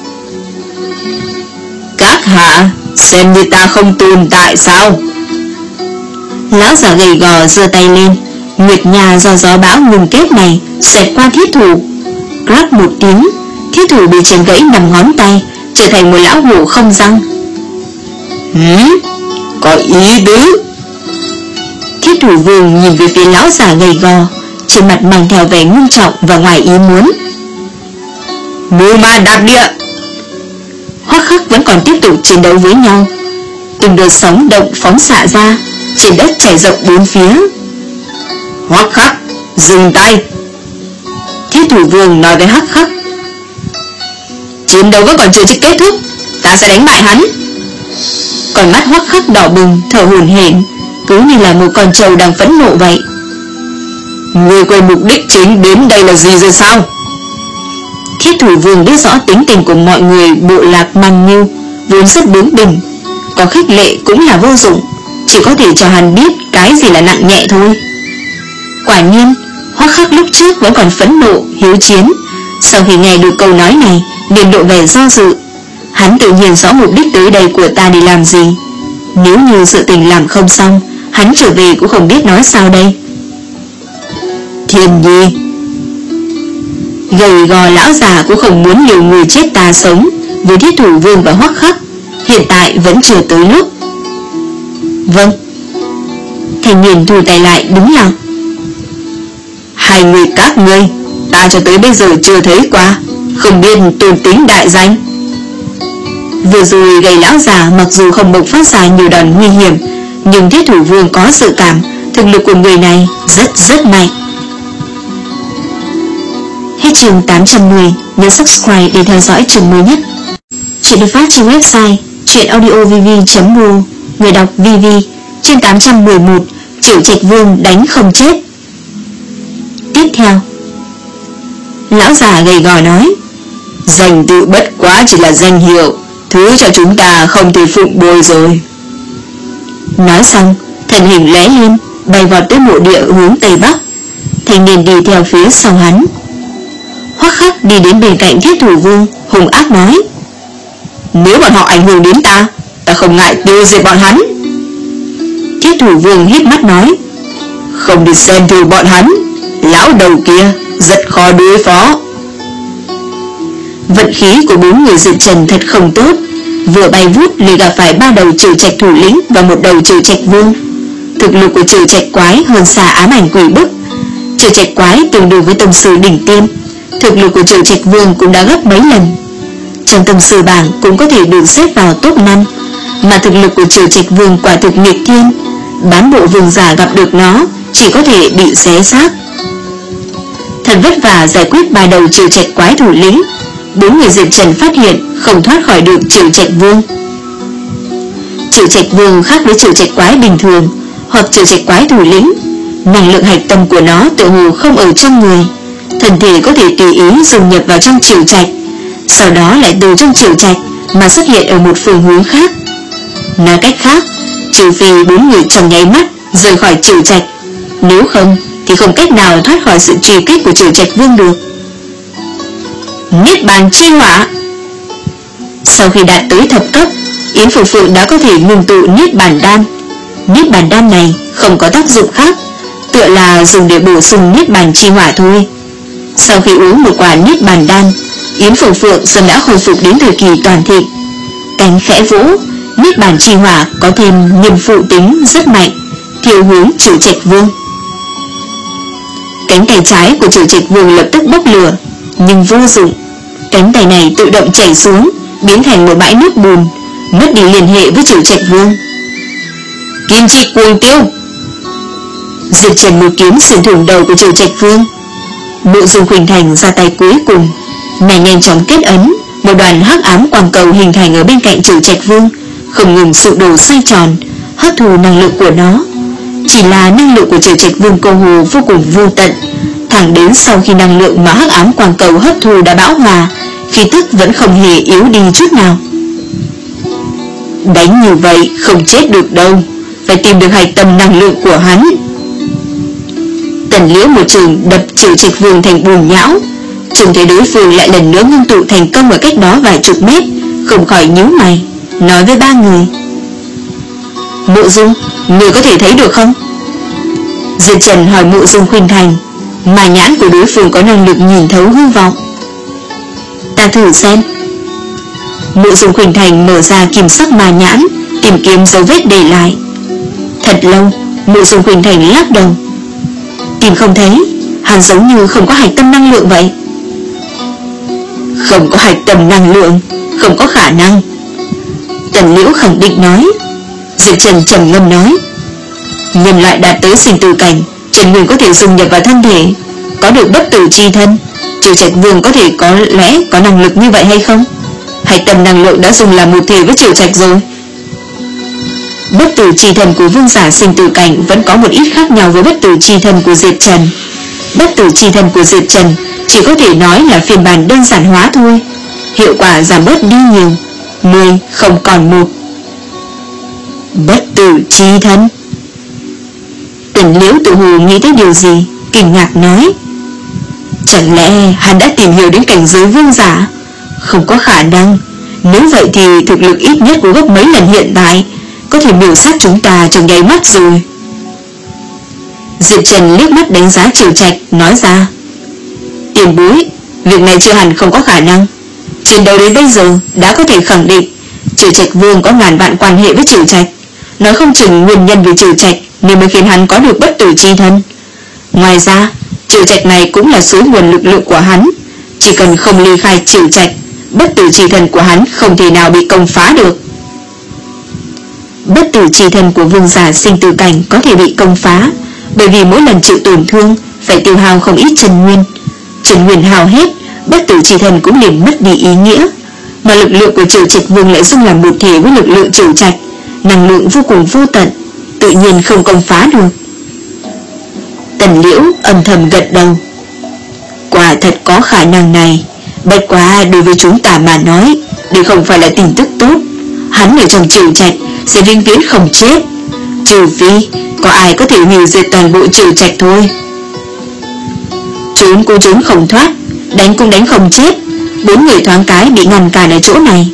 Các hạ, xem như ta không tồn tại sao? Lão già gầy gò giơ tay lên, nguyệt nhà do gió bão ngừng kết này xẹt qua thiết thủ, Crack một tiếng, thiết thủ bị chém gãy nằm ngón tay, trở thành một lão hổ không răng. Hứ, có ý tứ. Thiết thủ vương nhìn về phía lão già gầy gò, trên mặt mang theo vẻ nghiêm trọng và ngoài ý muốn. Mưu ma đạp địa. Hoắc Khắc vẫn còn tiếp tục chiến đấu với nhau. Từng đợt sóng động phóng xạ ra, trên đất trải rộng bốn phía. Hoắc Khắc, dừng tay. Thiết thủ vương nói với Hoắc Khắc. Chiến đấu vẫn còn chưa kết thúc, ta sẽ đánh bại hắn. Còn mắt Hoắc Khắc đỏ bừng, thở hổn hển, cứ như là một con trâu đang phẫn nộ vậy. Ngươi quên mục đích chính đến đây là gì rồi sao? Thiết thủ vương biết rõ tính tình của mọi người bộ lạc Mang Nghiêu vốn rất bướng bỉnh, có khích lệ cũng là vô dụng, chỉ có thể cho hắn biết cái gì là nặng nhẹ thôi. Quả nhiên, Hoắc Khắc lúc trước vẫn còn phẫn nộ, hiếu chiến, sau khi nghe được câu nói này, liền lộ vẻ do dự. Hắn tự nhiên rõ mục đích tới đây của ta để làm gì. Nếu như sự tình làm không xong, hắn trở về cũng không biết nói sao đây. Thiên Nhi. Gầy gò lão già cũng không muốn liều người chết ta sống với Thiết thủ vương và Hoắc Khắc, hiện tại vẫn chưa tới lúc. Vâng. Thanh niên thu tay lại đứng lặng. Hai người các ngươi, ta cho tới bây giờ chưa thấy qua, không biết tôn tính đại danh. Vừa rồi gầy lão già mặc dù không bộc phát ra nhiều đòn nguy hiểm, nhưng Thiết thủ vương có dự cảm thực lực của người này rất rất mạnh. Hết chương tám trăm mười, nhấn subscribe để theo dõi chương mới nhất. Chuyện được phát trên website truyệnaudiovv chấm ro. Người đọc vê vê. Chương tám trăm mười một, Triệu Trạch Vương đánh không chết. Tiếp theo, lão già gầy gò nói, danh tự bất quá chỉ là danh hiệu, thứ cho chúng ta không thể phụng bồi rồi. Nói xong, thân hình lóe lên, bay vọt tới mộ địa hướng tây bắc. Thanh niên đi theo phía sau hắn. Hoắc Khắc đi đến bên cạnh Thiết thủ vương, hung ác nói, nếu bọn họ ảnh hưởng đến ta, ta không ngại tiêu diệt bọn hắn. Thiết thủ vương híp mắt nói, không được xem thường bọn hắn, lão đầu kia rất khó đối phó. Vận khí của bốn người diệt trần thật không tốt, vừa bay vút liền gặp phải ba đầu Trừ Trạch thủ lĩnh và một đầu Trừ Trạch vương. Thực lực của Trừ Trạch quái hơn xa ám ảnh quỷ bức. Trừ Trạch quái tương đương với tông sư đỉnh tiêm, thực lực của Trừ Trạch vương cũng đã gấp mấy lần. Trong tông sư bảng cũng có thể được xếp vào top năm, mà thực lực của Trừ Trạch vương quả thực nghịch thiên, bán bộ vương giả gặp được nó chỉ có thể bị xé xác. Thật vất vả giải quyết ba đầu Trừ Trạch quái thủ lĩnh, bốn người diệt trần phát hiện không thoát khỏi được Trừ Trạch vương. Trừ Trạch vương khác với Trừ Trạch quái bình thường hoặc Trừ Trạch quái thủ lĩnh, năng lượng hạch tâm của nó tự hồ không ở trong người, thân thể có thể tùy ý dung nhập vào trong Trừ Trạch, sau đó lại từ trong Trừ Trạch mà xuất hiện ở một phương hướng khác. Nói cách khác, trừ phi bốn người trong nháy mắt rời khỏi Trừ Trạch, nếu không thì không cách nào thoát khỏi sự truy kích của Trừ Trạch vương được. Niết bàn chi hỏa. Sau khi đạt tới thập cấp, Yến Phượng Phượng đã có thể ngưng tụ Niết bàn đan. Niết bàn đan này không có tác dụng khác, tựa là dùng để bổ sung Niết bàn chi hỏa thôi. Sau khi uống một quả Niết bàn đan, Yến Phượng Phượng dần đã khôi phục đến thời kỳ toàn thịnh. Cánh khẽ vỗ, Niết bàn chi hỏa có thêm niềm phụ tính rất mạnh, thiêu hướng Trừ Trạch vương. Cánh tay trái của Trừ Trạch vương lập tức bốc lửa, nhưng vô dụng. Cánh tay này tự động chảy xuống, biến thành một bãi nước bùn, mất đi liên hệ với Trừ Trạch vương. Kim chi cuồng tiêu. Diệt trần một kiếm xuyên thủng đầu của Trừ Trạch vương. Mộ Dung Khuynh Thành ra tay cuối cùng, nàng nhanh chóng kết ấn, một đoàn hắc ám quang cầu hình thành ở bên cạnh Trừ Trạch vương, không ngừng sụp đổ xoay tròn, hấp thu năng lượng của nó. Chỉ là năng lượng của Trừ Trạch vương cô hồ vô cùng vô tận, thẳng đến sau khi năng lượng mà hắc ám quang cầu hấp thu đã bão hòa, khí tức vẫn không hề yếu đi chút nào. Đánh như vậy không chết được đâu, phải tìm được hạch tâm năng lượng của hắn. Tần Liễu một trường đập Trừ Trạch vương thành bùn nhão, trông thấy đối phương lại lần nữa ngưng tụ thành công ở cách đó vài chục mét, không khỏi nhíu mày, nói với ba người, Mộ Dung, người có thể thấy được không? Diệt Trần hỏi Mộ Dung Khuynh Thành, mà nhãn của đối phương có năng lực nhìn thấu hư vọng, Ta thử xem. Mộ Dung Khuynh Thành mở ra kim sắc ma nhãn, tìm kiếm dấu vết để lại. Thật lâu, Mộ Dung Khuynh Thành lắc đầu. Tìm không thấy, hắn giống như không có hạch tâm năng lượng vậy. Không có hạch tâm năng lượng, không có khả năng. Tần Liễu khẳng định nói. Diệp Trần trầm ngâm nói, nhân loại đạt tới sinh tử cảnh, Trần Nguyên có thể dung nhập vào thân thể, có được bất tử chi thân. Triều Trạch Vương có thể có lẽ có năng lực như vậy hay không? Hạch tâm năng lượng đã dùng làm một thể với Triều Trạch rồi. Bất tử chi thân của vương giả sinh tử cảnh vẫn có một ít khác nhau với bất tử chi thân của Diệp Trần. Bất tử chi thân của Diệp Trần chỉ có thể nói là phiên bản đơn giản hóa thôi, hiệu quả giảm bớt đi nhiều, mười không còn một. Bất tử chi thân. Tần Liễu tự hồ nghĩ tới điều gì, kinh ngạc nói, chẳng lẽ hắn đã tìm hiểu đến cảnh giới vương giả? Không có khả năng. Nếu vậy thì thực lực ít nhất của gấp mấy lần hiện tại, có thể miểu sát chúng ta trong nháy mắt rồi. Diệp Trần liếc mắt đánh giá Triều Trạch, nói ra, tiền bối, việc này chưa hẳn không có khả năng. Chiến đấu đến bây giờ đã có thể khẳng định Triều Trạch Vương có ngàn vạn quan hệ với Triều Trạch, nói không chừng nguyên nhân vì Triều Trạch nên mới khiến hắn có được bất tử chi thân. Ngoài ra, Triều Trạch này cũng là suối nguồn lực lượng của hắn, chỉ cần không ly khai Triều Trạch, bất tử chi thân của hắn không thể nào bị công phá được. Bất tử chi thân của vương giả sinh tử cảnh có thể bị công phá, bởi vì mỗi lần chịu tổn thương phải tiêu hao không ít chân nguyên. Chân nguyên hao hết, bất tử chi thân cũng liền mất đi ý nghĩa. Mà lực lượng của Triều Trạch Vương lại dung làm một thể với lực lượng Triều Trạch, năng lượng vô cùng vô tận, tự nhiên không công phá được. Tần Liễu âm thầm gật đầu. Quả thật có khả năng này, bất quá đối với chúng ta mà nói, đây không phải là tin tức tốt. Hắn ở trong Triều Trạch sẽ vĩnh viễn không chết, trừ phi có ai có thể hủy diệt toàn bộ Triều Trạch thôi. Trốn cũng trốn không thoát, đánh cũng đánh không chết. Bốn người thoáng cái bị ngăn cản ở chỗ này.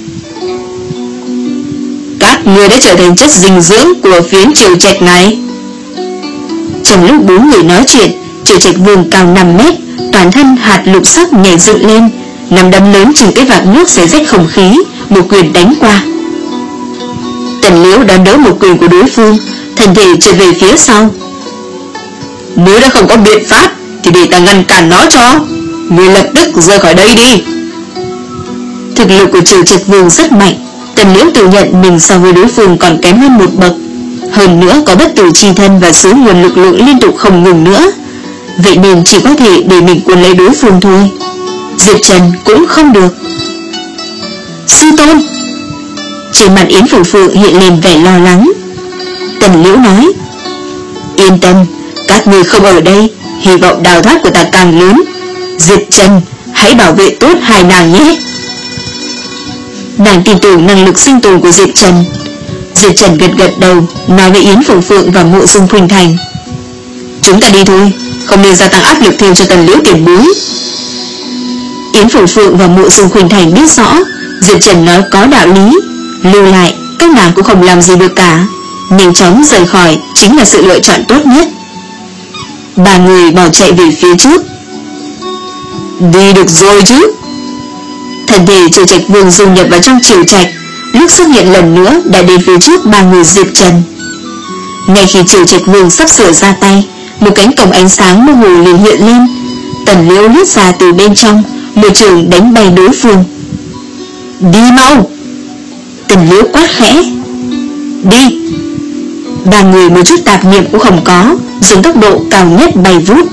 Các người đã trở thành chất dinh dưỡng của phiến Triều Trạch này. Trong lúc bốn người nói chuyện, Triều Trạch Vương cao năm mét, toàn thân hạt lục sắc nhảy dựng lên, nắm đấm lớn chừng cái vạc nước xé rách không khí, một quyền đánh qua. Tần Liễu đón đỡ một quyền của đối phương, thân thể trượt về phía sau. Nếu đã không có biện pháp thì để ta ngăn cản nó cho. Ngươi lập tức rời khỏi đây đi. Thực lực của Triều Trạch Vương rất mạnh. Tần Liễu tự nhận mình so với đối phương còn kém hơn một bậc, hơn nữa có bất tử chi thân và số nguồn lực lượng liên tục không ngừng nữa, vậy nên chỉ có thể để mình cuốn lấy đối phương thôi. Diệp Trần cũng không được. Sư tôn. Trên mặt Yến Phủ Phượng hiện lên vẻ lo lắng. Tần Liễu nói, yên tâm, các ngươi không ở đây, hy vọng đào thoát của ta càng lớn. Diệp Trần, hãy bảo vệ tốt hai nàng nhé. Nàng tin tưởng năng lực sinh tồn của Diệp Trần. Diệp Trần gật gật đầu, nói với Yến Phủ Phượng và Mộ Dung Khuynh Thành, chúng ta đi thôi, không nên gia tăng áp lực thêm cho Tần Liễu tiền bối. Yến Phủ Phượng và Mộ Dung Khuynh Thành biết rõ Diệp Trần nói có đạo lý, lưu lại các nàng cũng không làm gì được cả, nhanh chóng rời khỏi chính là sự lựa chọn tốt nhất. Ba người bỏ chạy về phía trước. Đi được rồi chứ. Thân thể Triều Trạch Vương dung nhập vào trong Triều Trạch, lúc xuất hiện lần nữa đã đến phía trước ba người Diệp Trần. Ngay khi Triều Trạch Vương sắp sửa ra tay, một cánh cổng ánh sáng mơ hồ liền hiện lên. Tần Liễu lướt ra từ bên trong, một trường đánh bay đối phương. Đi mau. Tần Liễu quát khẽ. Đi. Ba người một chút tạp niệm cũng không có, dùng tốc độ cao nhất bay vút.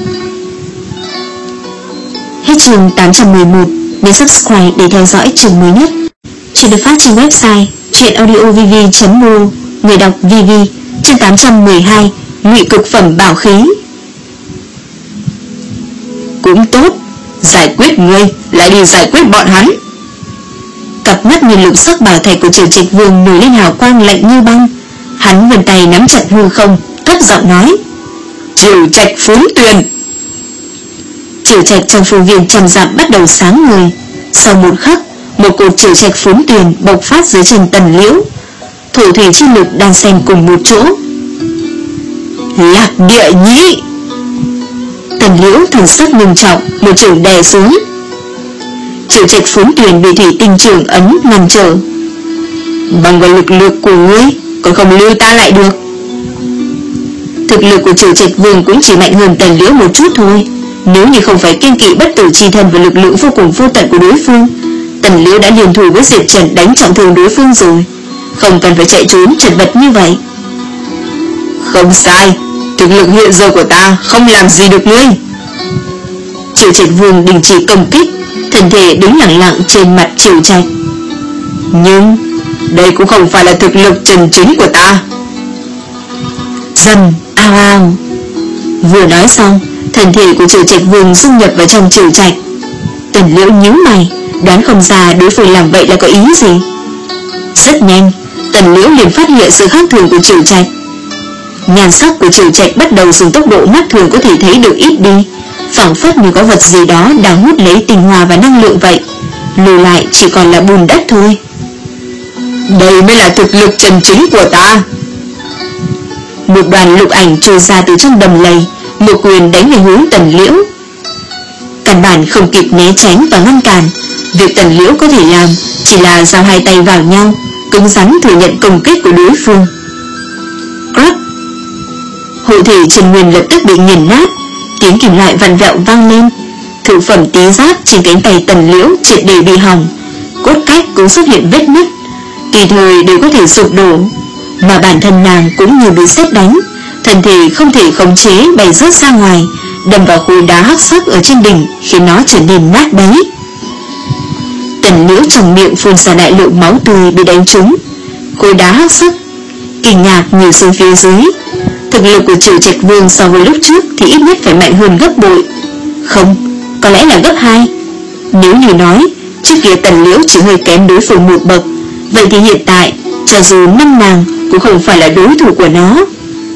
Hết chương tám trăm mười một. Nhấn subscribe để theo dõi chương mới nhất. Chuyện được phát trên website truyệnaudiovv chấm mô. Người đọc vê vê. Chương tám trăm mười hai. Ngụy cực phẩm bảo khí. Cũng tốt, giải quyết ngươi lại đi giải quyết bọn hắn. Cặp mắt nhìn lục sắc bảo thạch của Triều Trạch Vương nổi lên hào quang lạnh như băng. Hắn vươn tay nắm chặt hư không, thấp giọng nói, Triều Trạch Phún Tuyền. Triều Trạch trong phương viên trăm dặm bắt đầu sáng người. Sau một khắc, một cột Triều Trạch Phún Tuyền bộc phát dưới chân Tần Liễu. Thổ thủy chi lực đang xen cùng một chỗ. Lạc địa nhĩ. Tần Liễu thần sắc nghiêm trọng, một chưởng đè xuống. Triệu Trạch phốn tuyền bị thủy tinh trường ấn ngăn trở. Bằng vào lực lượng của ngươi còn không lưu ta lại được. Thực lực của Triệu Trạch Vương cũng chỉ mạnh hơn Tần Liễu một chút thôi. Nếu như không phải kiêng kỵ bất tử chi thân và lực lượng vô cùng vô tận của đối phương, Tần Liễu đã liên thủ với Diệp Trần đánh trọng thương đối phương rồi, không cần phải chạy trốn chật vật như vậy. Không sai, thực lực hiện giờ của ta không làm gì được ngươi. Triệu Trạch Vương đình chỉ công kích, thân thể đứng lặng lặng trên mặt Triệu Trạch. Nhưng đây cũng không phải là thực lực chân chính của ta. Dầm, ao ao. Vừa nói xong, thân thể của Triệu Trạch Vương dung nhập vào trong Triệu Trạch. Tần Liễu nhíu mày, đoán không ra đối phương làm vậy là có ý gì. Rất nhanh, Tần Liễu liền phát hiện sự khác thường của Triệu Trạch. Nhan sắc của Triệu Trạch bắt đầu dùng tốc độ mắt thường có thể thấy được ít đi, phảng phất như có vật gì đó đang hút lấy tinh hoa và năng lượng vậy, lùi lại chỉ còn là bùn đất thôi. Đây mới là thực lực chân chính của ta. Một đoàn lục ảnh trôi ra từ trong đầm lầy, một quyền đánh về hướng Tần Liễu. Căn bản không kịp né tránh và ngăn cản, việc Tần Liễu có thể làm chỉ là giao hai tay vào nhau, cứng rắn thừa nhận công kích của đối phương. Crack! Hộ thể Trần Nguyên lập tức bị nghiền nát, tiếng kim loại vặn vẹo vang lên. Thượng phẩm tí giáp trên cánh tay Tần Liễu triệt để bị hỏng, cốt cách cũng xuất hiện vết nứt, tùy thời đều có thể sụp đổ. Mà bản thân nàng cũng như bị sét đánh, thân thể không thể khống chế bay rớt ra ngoài, đâm vào khối đá hắc sắc ở trên đỉnh, khiến nó trở nên nát bấy. Tần Liễu trong miệng phun ra đại lượng máu tươi bị đánh trúng. Khối đá hắc sắc kinh ngạc nhìn xuống phía dưới. Thực lực của Triệu Trạch Vương so với lúc trước thì ít nhất phải mạnh hơn gấp bội. Không, có lẽ là gấp hai. Nếu như nói trước kia Tần Liễu chỉ hơi kém đối phương một bậc, vậy thì hiện tại cho dù năm nàng cũng không phải là đối thủ của nó.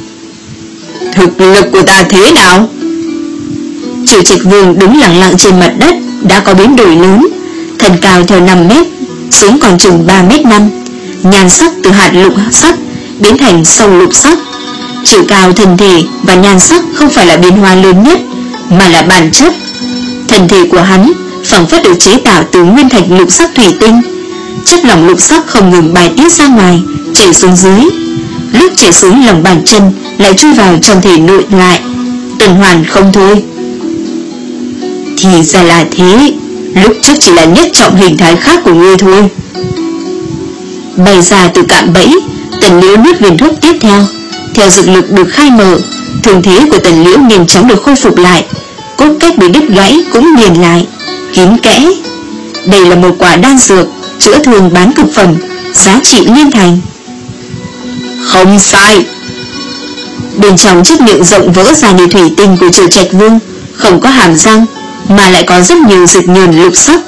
Thực lực của ta thế nào? Triệu Trạch Vương đứng lặng lặng trên mặt đất đã có biến đổi lớn, thân cao theo năm mét xuống còn chừng ba mét năm, nhan sắc từ hạt lục sắc biến thành sông lục sắc. Chiều cao thân thể và nhan sắc không phải là biến hóa lớn nhất, mà là bản chất. Thân thể của hắn phảng phất được chế tạo từ nguyên thạch lục sắc thủy tinh, chất lỏng lục sắc không ngừng bài tiết ra ngoài, chảy xuống dưới. Lúc chảy xuống lòng bàn chân lại chui vào trong thể nội lại, tuần hoàn không thôi. Thì ra là thế, lúc trước chỉ là nhất trọng hình thái khác của ngươi thôi. Bay ra từ cạm bẫy, Tần Liễu nuốt viên thuốc tiếp theo. Theo dược lực được khai mở, thương thế của Tần Liễu nhanh chóng được khôi phục lại, cốt cách bị đứt gãy cũng liền lại, kín kẽ. Đây là một quả đan dược chữa thương bán cực phẩm, giá trị liên thành. Không sai. Bên trong chiếc miệng rộng vỡ ra như thủy tinh của Triệu Trạch Vương không có hàm răng, mà lại có rất nhiều dịch nhờn lục sắc.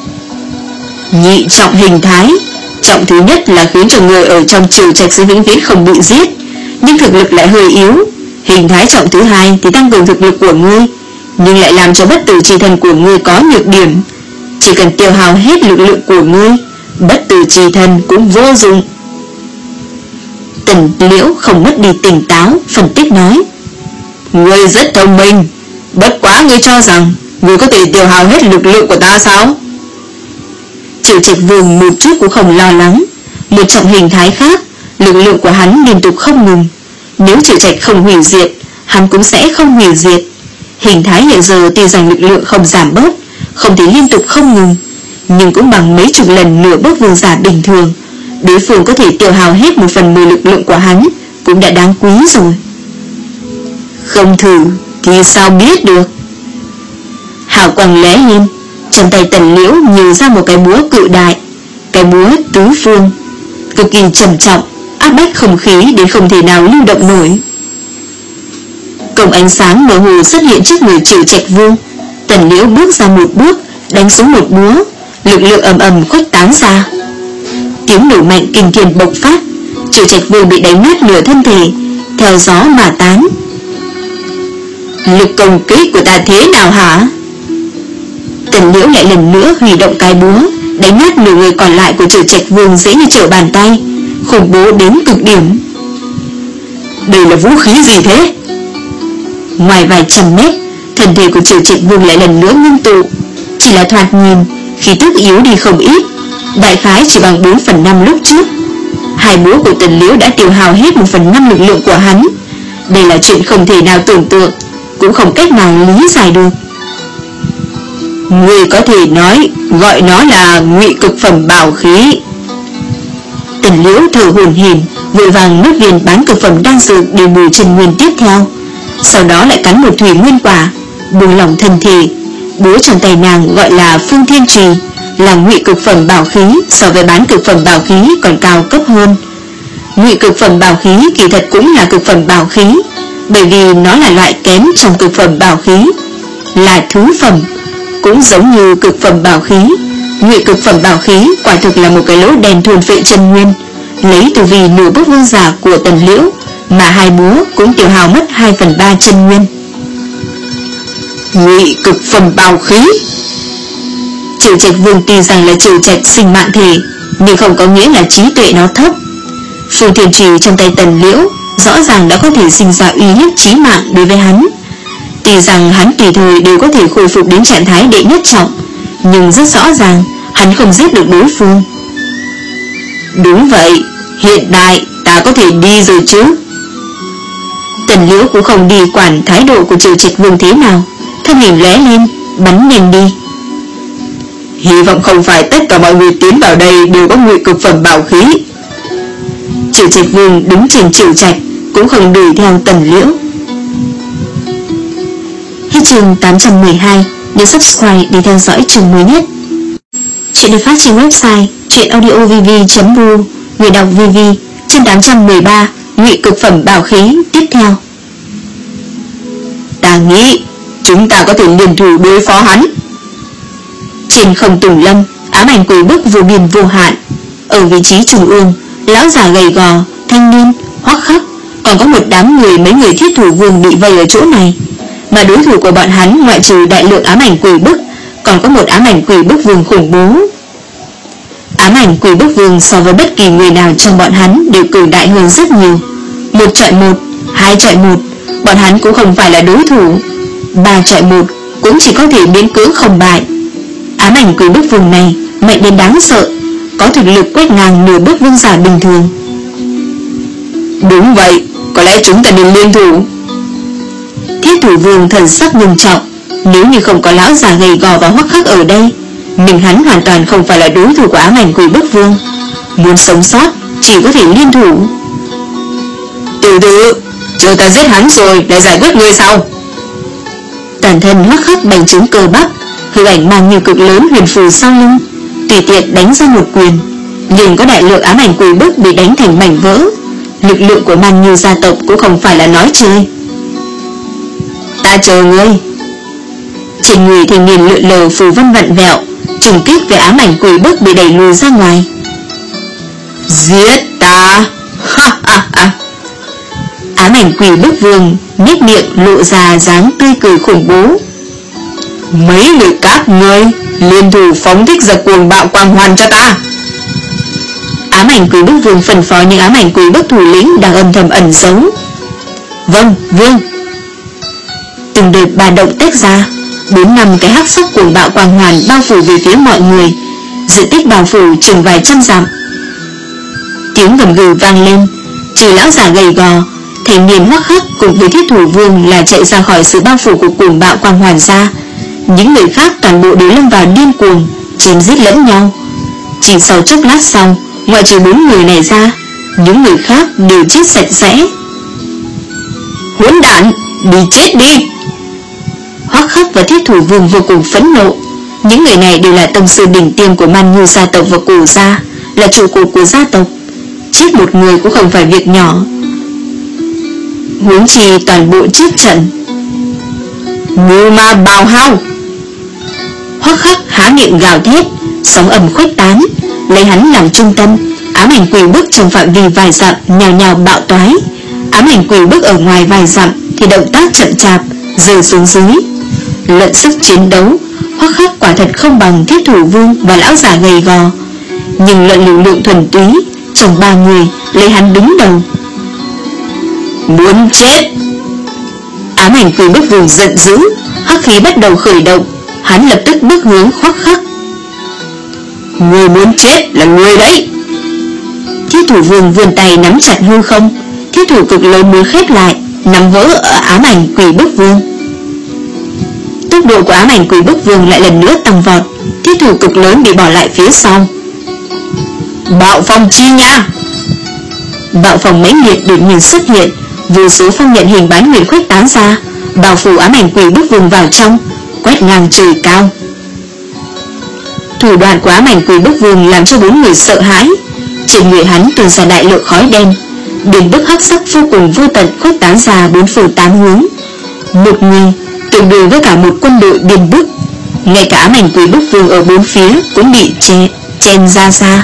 Nhị trọng hình thái, trọng thứ nhất là khiến cho người ở trong Triệu Trạch sẽ vĩnh viễn không bị giết, nhưng thực lực lại hơi yếu. Hình thái trọng thứ hai thì tăng cường thực lực của ngươi, nhưng lại làm cho bất tử chi thân của ngươi có nhược điểm. Chỉ cần tiêu hao hết lực lượng của ngươi, bất tử chi thân cũng vô dụng. Tần Liễu không mất đi tỉnh táo, phân tích nói: Ngươi rất thông minh, bất quá ngươi cho rằng ngươi có thể tiêu hao hết lực lượng của ta sao? Triệu Trạch Vương một chút cũng không lo lắng. Một trọng hình thái khác, lực lượng của hắn liên tục không ngừng. Nếu Triệu Trạch không hủy diệt, hắn cũng sẽ không hủy diệt. Hình thái hiện giờ tuy rằng lực lượng không giảm bớt, không thể liên tục không ngừng, nhưng cũng bằng mấy chục lần nửa bước vương giả bình thường. Đối phương có thể tiêu hao hết một phần mười lực lượng của hắn cũng đã đáng quý rồi. Không thử thì sao biết được. Hào quang lóe lên, trong tay Tần Liễu nhiều ra một cái búa cự đại, cái búa tứ phương, cực kỳ trầm trọng, áp bách không khí đến không thể nào lưu động nổi. Cổng ánh sáng mơ hồ xuất hiện trước người Triệu Trạch Vương. Tần Liễu bước ra một bước, đánh xuống một búa, lực lượng ầm ầm khuếch tán ra. Tiếng nổ mạnh kinh thiên bộc phát, Triệu Trạch Vương bị đánh nát nửa thân thể, theo gió mà tán. Lực công kích của ta thế nào hả? Tần Liễu lại lần nữa huy động cái búa, đánh nát nửa người còn lại của Triệu Trạch Vương dễ như trở bàn tay, khủng bố đến cực điểm. Đây là vũ khí gì thế? Ngoài vài trăm mét, thân thể của Triệu Trạch Vương lại lần nữa ngưng tụ. Chỉ là thoạt nhìn, khí tức yếu đi không ít, đại khái chỉ bằng bốn phần năm lúc trước. Hai búa của Tần Liễu đã tiêu hao hết một phần năm lực lượng của hắn. Đây là chuyện không thể nào tưởng tượng, cũng không cách nào lý giải được. Người có thể nói gọi nó là ngụy cực phẩm bảo khí. Tần Liễu thở hổn hển, vội vàng nuốt viên bán cực phẩm đan dược để bù chân nguyên tiếp theo. Sau đó lại cắn một thủy nguyên quả, buông lỏng thân thể. Búa trong tay nàng gọi là Phương Thiên Trì, là ngụy cực phẩm bảo khí, so với bán cực phẩm bảo khí còn cao cấp hơn. Ngụy cực phẩm bảo khí kỳ thật cũng là cực phẩm bảo khí, bởi vì nó là loại kém trong cực phẩm bảo khí, là thứ phẩm. Cũng giống như cực phẩm bảo khí, ngụy cực phẩm bảo khí quả thực là một cái lỗ đen thuần phệ chân nguyên, lấy từ vì nửa bước vương giả của Tần Liễu, mà hai búa cũng tiêu hao mất hai phần ba chân nguyên. Ngụy cực phẩm bảo khí. Triệu Trạch Vương tuy rằng là Triệu Trạch sinh mạng thể, nhưng không có nghĩa là trí tuệ nó thấp. Phương Thiên Trì trong tay Tần Liễu rõ ràng đã có thể sinh ra uy hiếp chí mạng đối với hắn. Tuy rằng hắn tùy thời đều có thể khôi phục đến trạng thái đệ nhất trọng, nhưng rất rõ ràng hắn không giết được đối phương. Đúng vậy, hiện tại ta có thể đi rồi chứ? Tần Liễu cũng không đi quản thái độ của Triệu Trạch Vương thế nào, thân hình lóe lên, bắn nhanh đi. Hy vọng không phải tất cả mọi người tiến vào đây đều có ngụy cực phẩm bảo khí. Triệu Trạch Vương đứng trên Triệu Trạch cũng không đuổi theo Tần Liễu. Hết chương tám trăm mười hai, nhớ subscribe để theo dõi chương mới nhất. Chuyện được phát trên website truyệnaudiovv chấm bu, người đọc vê vê. Chương tám trăm mười ba, ngụy cực phẩm bảo khí tiếp theo. Ta nghĩ chúng ta có thể liên thủ đối phó hắn. Trên không tùng lâm, ám ảnh quỷ bức vô biên vô hạn. Ở vị trí trung ương, lão già gầy gò, thanh niên, Hoắc Khắc, còn có một đám người mấy người thiết thủ vương bị vây ở chỗ này. Mà đối thủ của bọn hắn ngoại trừ đại lượng ám ảnh quỷ bức, còn có một ám ảnh quỷ bức vương khủng bố. Ám ảnh quỷ bức vương so với bất kỳ người nào trong bọn hắn đều cường đại hơn rất nhiều. Một chọi một, hai chọi một, bọn hắn cũng không phải là đối thủ. Ba chọi một cũng chỉ có thể miễn cưỡng không bại. Ám ảnh quỷ bức vương này mạnh đến đáng sợ, có thực lực quét ngang nửa bước vương giả bình thường. Đúng vậy, có lẽ chúng ta nên liên thủ. Thiết thủ vương thần sắc nghiêm trọng. Nếu như không có lão già gầy gò và Hoắc Khắc ở đây, mình hắn hoàn toàn không phải là đối thủ của ám ảnh quỷ bức vương. Muốn sống sót chỉ có thể liên thủ. Tiểu tử, chờ ta giết hắn rồi lại giải quyết ngươi sau. Toàn thân Hoắc Khắc bành trướng cơ bắp, hư ảnh mang nhiều cực lớn huyền phù sau lưng, tùy tiện đánh ra một quyền, liền có đại lượng ám ảnh quỷ bức bị đánh thành mảnh vỡ. Lực lượng của Man Như gia tộc cũng không phải là nói chơi. Ta chờ ngươi. Trên người thanh niên lượn lờ phù vân vặn vẹo, trùng kích về ám ảnh quỷ bức bị đẩy lùi ra ngoài. Giết ta! Ha ha ha! Ám ảnh quỷ bức vương nhếch miệng lộ ra dáng tươi cười khủng bố. Mấy người các ngươi liên thủ phóng thích giặc cuồng bạo quang hoàn cho ta. Ám ảnh quỷ bức vương phân phó những ám ảnh quỷ bức thủ lĩnh đang âm thầm ẩn giấu. Vâng, vương. Từng đợt bà động tách ra, bốn năm cái hắc sắc cuồng bạo quang hoàn bao phủ về phía mọi người, diện tích bao phủ chừng vài trăm dặm. Tiếng gầm gừ vang lên, trừ lão già gầy gò, thanh niên Hoắc Khắc cùng với thiết thủ vương là chạy ra khỏi sự bao phủ của cuồng bạo quang hoàn ra. Những người khác toàn bộ đều lâm vào điên cuồng, chém giết lẫn nhau. Chỉ sau chốc lát sau, ngoại trừ bốn người này ra, những người khác đều chết sạch sẽ. Hỗn đản, đi chết đi! Hoắc Khắc và thiết thủ vương vô cùng phẫn nộ. Những người này đều là tông sư đỉnh tiêm của Man Như gia tộc và cổ gia, là trụ cột của gia tộc. Chết một người cũng không phải việc nhỏ, huống chi toàn bộ chết trận. Ngưu ma bào hao! Hoắc Khắc há miệng gào thét, sóng ầm khuếch tán, lấy hắn làm trung tâm. Ám ảnh quỷ bức trong phạm vi vài dặm nhào nhào bạo toái. Ám ảnh quỷ bức ở ngoài vài dặm thì động tác chậm chạp, rơi xuống dưới. Luận sức chiến đấu, Hoắc Khắc quả thật không bằng thiết thủ vương và lão già gầy gò, nhưng luận lực lượng thuần túy, trong ba người lấy hắn đứng đầu. Muốn chết! Ám ảnh quỷ bức vương giận dữ, hắc khí bắt đầu khởi động. Hắn lập tức bước hướng Hoắc Khắc. Người muốn chết là người đấy. Thiết thủ vương vươn tay nắm chặt hư không. Thiết thủ cực lớn muốn khép lại, nắm vỡ ở ám ảnh quỷ bức vương. Tốc độ của ám ảnh quỷ bức vương lại lần nữa tăng vọt. Thiết thủ cực lớn bị bỏ lại phía sau. Bạo phong chi nha. Bạo phong mãnh liệt đột nhiên xuất hiện, vô số phong nhận hình bán nguyệt khuếch tán ra, bao phủ ám ảnh quỷ bức vương vào trong, quét ngang trời cao. Thủ đoạn của ám ảnh quỷ bức vương làm cho bốn người sợ hãi. Trên người hắn tuôn ra đại lượng khói đen, điền bức hắc sắc vô cùng vô tận khuếch tán ra bốn phương tám hướng. Một người tương đương với cả một quân đội điền bức. Ngay cả ám ảnh quỷ bức vương ở bốn phía cũng bị che, chen ra xa.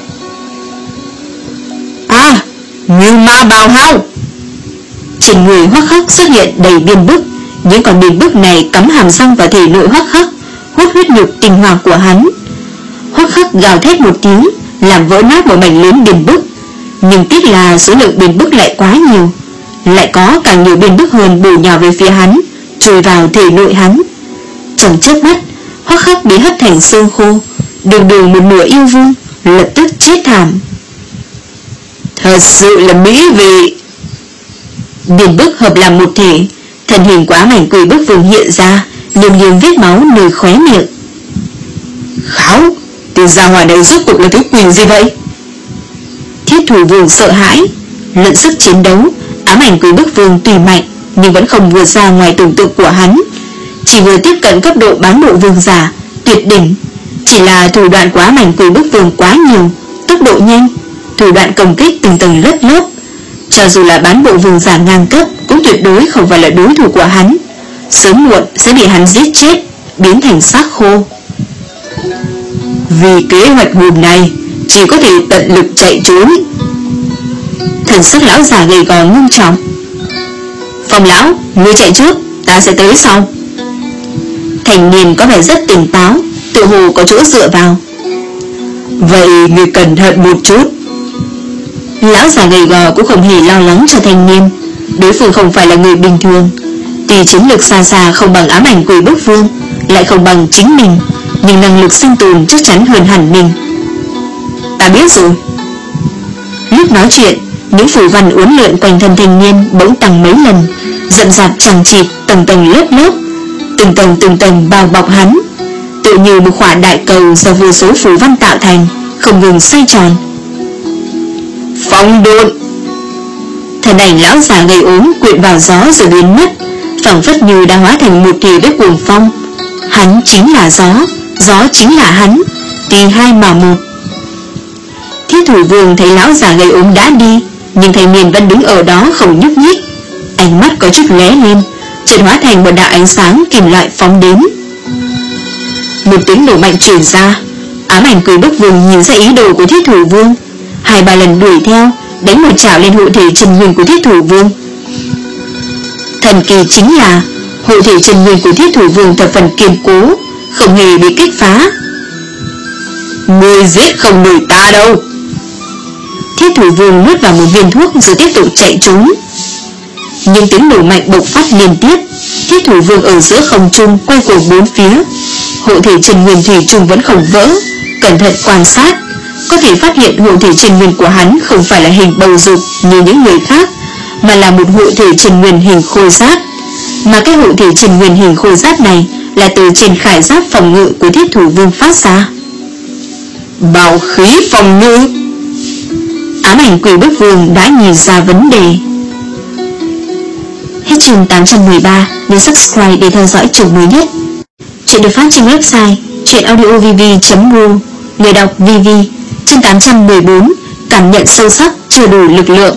À, như ma bào hao. Trên người Hoắc Khắc xuất hiện đầy điền bức. Những con điền bức này cắm hàm răng vào thể nội Hoắc Khắc, hút huyết nhục tinh hoa của hắn. Hoắc Khắc gào thét một tiếng, làm vỡ nát một mảnh lớn điền bức. Nhưng tiếc là số lượng điền bức lại quá nhiều, lại có càng nhiều điền bức hơn bổ nhào về phía hắn, chui vào thể nội hắn. Trong chớp mắt, Hoắc Khắc bị hất thành xương khô, đường đường một nửa yêu vương, lập tức chết thảm. Thật sự là mỹ vị. Điền bức hợp làm một thể, thân hình của ám ảnh quỷ bức vương hiện ra, liềm liềm vết máu nơi khóe miệng. Kháo, tên gia hỏa này rốt cuộc là thứ quỷ gì vậy? Thiết thủ vương sợ hãi. Luận sức chiến đấu, ám ảnh quỷ bức vương tùy mạnh nhưng vẫn không vượt ra ngoài tưởng tượng của hắn, chỉ vừa tiếp cận cấp độ bán bộ vương giả tuyệt đỉnh. Chỉ là thủ đoạn của ám ảnh quỷ bức vương quá nhiều, tốc độ nhanh, thủ đoạn công kích từng tầng lớp lớp, cho dù là bán bộ vương giả ngang cấp cũng tuyệt đối không phải là đối thủ của hắn, sớm muộn sẽ bị hắn giết chết, biến thành xác khô. Vì kế hoạch hôm nay chỉ có thể tận lực chạy trốn. Thần sắc lão già gầy gò ngưng trọng. Phong lão, ngươi chạy trước, ta sẽ tới sau. Thành niên có vẻ rất tỉnh táo, tự hồ có chỗ dựa vào. Vậy ngươi cẩn thận một chút. Lão già gầy gò cũng không hề lo lắng cho thanh niên. Đối phương không phải là người bình thường. Tuy chiến lược xa xa không bằng ám ảnh quỷ bức vương, lại không bằng chính mình, nhưng năng lực sinh tồn chắc chắn hơn hẳn mình. Ta biết rồi. Lúc nói chuyện, những phù văn uốn lượn quanh thân thanh niên bỗng tăng mấy lần, rậm rạp chằng chịt, tầng tầng lớp lớp, từng tầng từng tầng bao bọc hắn, tựa như một quả đại cầu do vô số phù văn tạo thành, không ngừng xoay tròn. Phong độn. Thân ảnh lão già gầy ốm quyện vào gió rồi biến mất, phảng phất như đã hóa thành một thể với cuồng phong. Hắn chính là gió, gió chính là hắn, tùy hai mà một. Thiết thủ vương thấy lão già gầy ốm đã đi, nhưng thanh niên vẫn đứng ở đó không nhúc nhích. Ánh mắt có chút lóe lên, chợt hóa thành một đạo ánh sáng kim loại phóng đến. Một tiếng nổ mạnh truyền ra, ám ảnh quỷ bức vương nhìn ra ý đồ của thiết thủ vương, hai ba lần đuổi theo, đánh một chảo lên hộ thể chân nguyên của thiết thủ vương. Thần kỳ chính là hộ thể chân nguyên của thiết thủ vương thập phần kiên cố, không hề bị kích phá. Ngươi giết không nổi ta đâu. Thiết thủ vương nuốt vào một viên thuốc rồi tiếp tục chạy trốn. Nhưng tiếng nổ mạnh bộc phát liên tiếp, thiết thủ vương ở giữa không trung quay cuồng bốn phía. Hộ thể chân nguyên thủy chung vẫn không vỡ. Cẩn thận quan sát, có thể phát hiện hộ thể chân nguyên của hắn không phải là hình bầu dục như những người khác, mà là một hộ thể chân nguyên hình khôi giáp. Mà cái hộ thể chân nguyên hình khôi giáp này là từ trên khải giáp phòng ngự của thiết thủ vương phát ra. Bảo khí phòng ngự. Ám ảnh quỷ bức vương đã nhìn ra vấn đề. Hết chương tám trăm mười ba, nhớ subscribe để theo dõi chương mới nhất. Chuyện được phát trên website chuyenaudiovv chấm ru. Người đọc vê vê. Chương tám trăm mười bốn, cảm nhận sâu sắc chưa đủ lực lượng.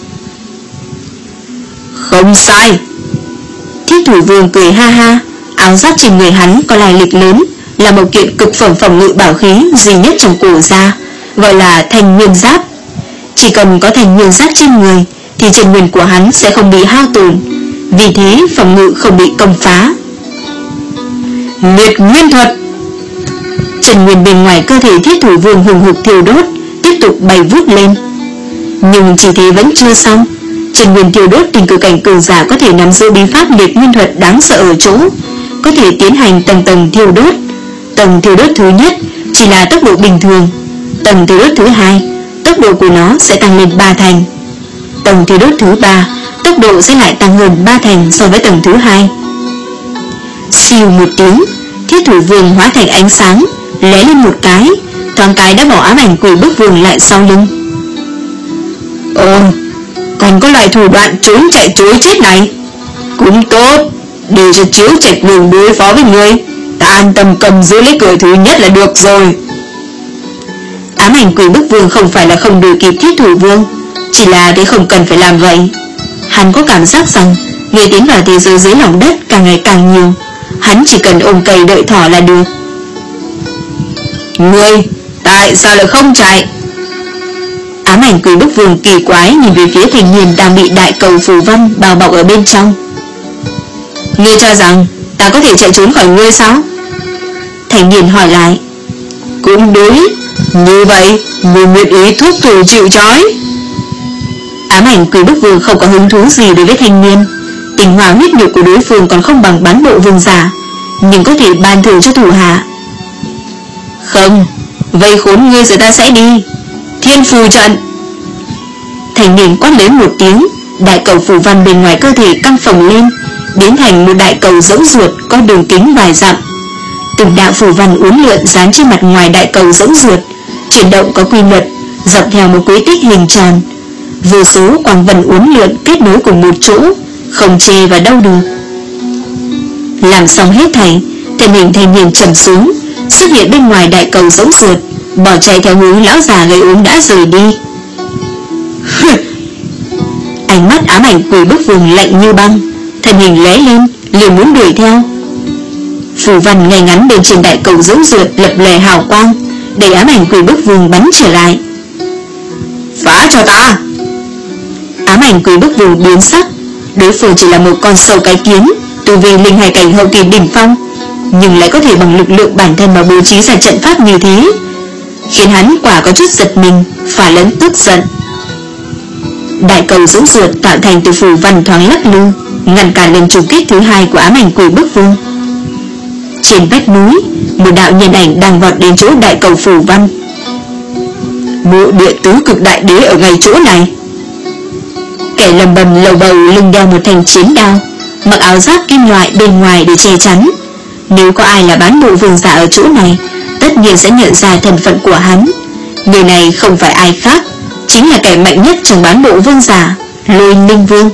Không sai. Thiết thủ vương cười ha ha. Áo giáp trên người hắn có lai lịch lớn, là một kiện cực phẩm phòng ngự bảo khí duy nhất trong cổ gia, gọi là thành nguyên giáp. Chỉ cần có thành nguyên giáp trên người thì chân nguyên của hắn sẽ không bị hao tổn, vì thế phòng ngự không bị công phá. Liệt nguyên thuật. Chân nguyên bên ngoài cơ thể thiết thủ vương hùng hục thiêu đốt, tiếp tục bay vút lên. Nhưng chỉ thế vẫn chưa xong. Chân nguyên thiêu đốt tình cử cảnh cường giả có thể nắm giữ bí pháp liệt nguyên thuật đáng sợ ở chỗ, có thể tiến hành tầng tầng thiêu đốt. Tầng thiêu đốt thứ nhất chỉ là tốc độ bình thường. Tầng thiêu đốt thứ hai, tốc độ của nó sẽ tăng lên ba thành. Tầng thiêu đốt thứ ba, tốc độ sẽ lại tăng hơn ba thành so với tầng thứ hai. Siêu một tiếng, Thiết Thủ Vương hóa thành ánh sáng, lóe lên một cái, thoáng cái đã bỏ ám ảnh quỷ bức vương lại sau lưng. Ồ, còn có loại thủ đoạn trốn chạy chối chết này. Cũng tốt, để cho Chiếu Trạch Vương đối phó với người, ta an tâm cầm giữ lấy cửa thứ nhất là được rồi. Ám ảnh quỷ bức vương không phải là không đuổi kịp Thiết Thủ Vương, chỉ là thế không cần phải làm vậy. Hắn có cảm giác rằng người tiến vào thế giới dưới lòng đất càng ngày càng nhiều, hắn chỉ cần ôm cây đợi thỏ là được. Ngươi, tại sao lại không chạy? Ám ảnh quỷ bức vương kỳ quái nhìn về phía thanh niên đang bị đại cầu phù văn bao bọc ở bên trong. Ngươi cho rằng ta có thể chạy trốn khỏi ngươi sao? Thanh niên hỏi lại. Cũng đối, như vậy ngươi nguyện ý thuốc thủ chịu trói. Ám ảnh quỷ bức vương không có hứng thú gì đối với thanh niên. Tình hòa huyết nhục của đối phương còn không bằng bán bộ vương giả, nhưng có thể ban thưởng cho thủ hạ. Không, vây khốn ngươi rồi ta sẽ đi. Thiên phù trận. Thanh niên quát lớn một tiếng, đại cầu phù văn bên ngoài cơ thể căng phồng lên, biến thành một đại cầu rỗng ruột có đường kính vài dặm. Từng đạo phù văn uốn lượn dán trên mặt ngoài đại cầu rỗng ruột, chuyển động có quy luật, dọc theo một quỹ tích hình tròn. Vô số quang vần uốn lượn kết nối cùng một chỗ, không chê vào đâu được. Làm xong hết thảy, thân hình thanh niên trầm xuống, xuất hiện bên ngoài đại cầu rỗng ruột, bỏ chạy theo hướng lão già gây ốm đã rời đi. Ánh mắt ám ảnh quỷ bức vương lạnh như băng, thân hình lóe lên, liền muốn đuổi theo. Phù văn ngay ngắn bên trên đại cầu rỗng ruột lập lòe hào quang, đẩy ám ảnh quỷ bức vương bắn trở lại. Phá cho ta! Ám ảnh quỷ bức vương biến sắc. Đối phương chỉ là một con sâu cái kiến, tu vi linh hải cảnh hậu kỳ đỉnh phong, nhưng lại có thể bằng lực lượng bản thân mà bố trí ra trận pháp như thế, khiến hắn quả có chút giật mình, phá lẫn tức giận. Đại cầu rỗng ruột tạo thành từ phù văn thoáng lắc lư, ngăn cản lần trùng kích thứ hai của ám ảnh quỷ bức vương. Trên vách núi, một đạo nhân ảnh đang vọt đến chỗ đại cầu phù văn. Mộ địa tứ cực đại đế ở ngay chỗ này. Kẻ lầm bầm lầu bầu lưng đeo một thanh chiến đao, mặc áo giáp kim loại bên ngoài để che chắn. Nếu có ai là bán bộ vương giả ở chỗ này, tất nhiên sẽ nhận ra thân phận của hắn. Người này không phải ai khác, chính là kẻ mạnh nhất trong bán bộ vương giả, Lôi Linh Vương.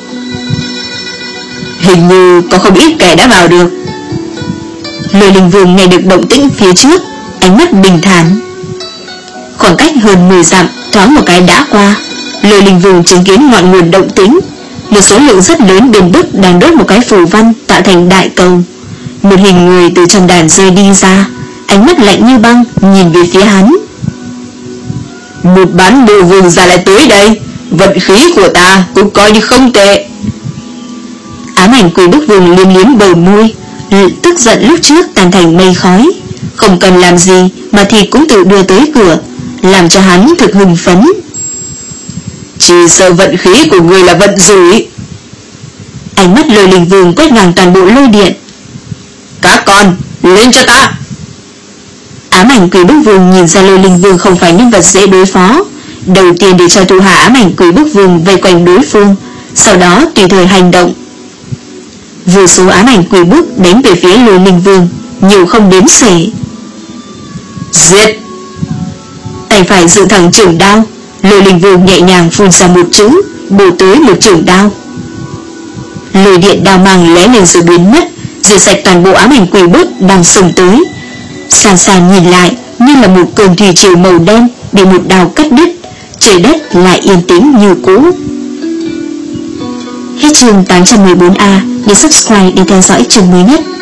Hình như có không ít kẻ đã vào được. Lôi Linh Vương nghe được động tĩnh phía trước, ánh mắt bình thản. Khoảng cách hơn mười dặm thoáng một cái đã qua, Lôi Linh Vương chứng kiến ngọn nguồn động tĩnh. Một số lượng rất lớn bên Đức đang đốt một cái phù văn tạo thành đại cầu. Một hình người từ trong đàn rơi đi ra, ánh mắt lạnh như băng nhìn về phía hắn. Một bán bộ vương giả lại tới đây, vận khí của ta cũng coi như không tệ. Ám ảnh quỷ bức vương liếm liếm bờ môi, tức giận lúc trước tan thành mây khói. Không cần làm gì mà thì cũng tự đưa tới cửa, làm cho hắn thực hưng phấn. Chỉ sợ vận khí của người là vận rủi. Ánh mắt Lôi Linh Vương quét ngang toàn bộ lôi điện. Các con, lên cho ta! Ám ảnh quỷ bức vương nhìn ra Lôi Linh Vương không phải nhân vật dễ đối phó, đầu tiên để cho thủ hạ ám ảnh quỷ bức vương vây quanh đối phương, sau đó tùy thời hành động. Vô số ám ảnh quỷ bức đánh về phía Lôi Linh Vương, nhiều không đếm xuể. Giết! Tay phải dựng thẳng chưởng đao, Lôi Linh Vương nhẹ nhàng phun ra một chữ, bổ tới một chưởng đao. Lôi điện đao mang lóe lên rồi biến mất, rửa sạch toàn bộ ám ảnh quỷ bức đang xông tới. Xa xa nhìn lại như là một cơn thủy triều màu đen bị một đao cắt đứt, trời đất lại yên tĩnh như cũ. Hết chương tám trăm mười bốn A. Để subscribe để theo dõi chương mới nhất.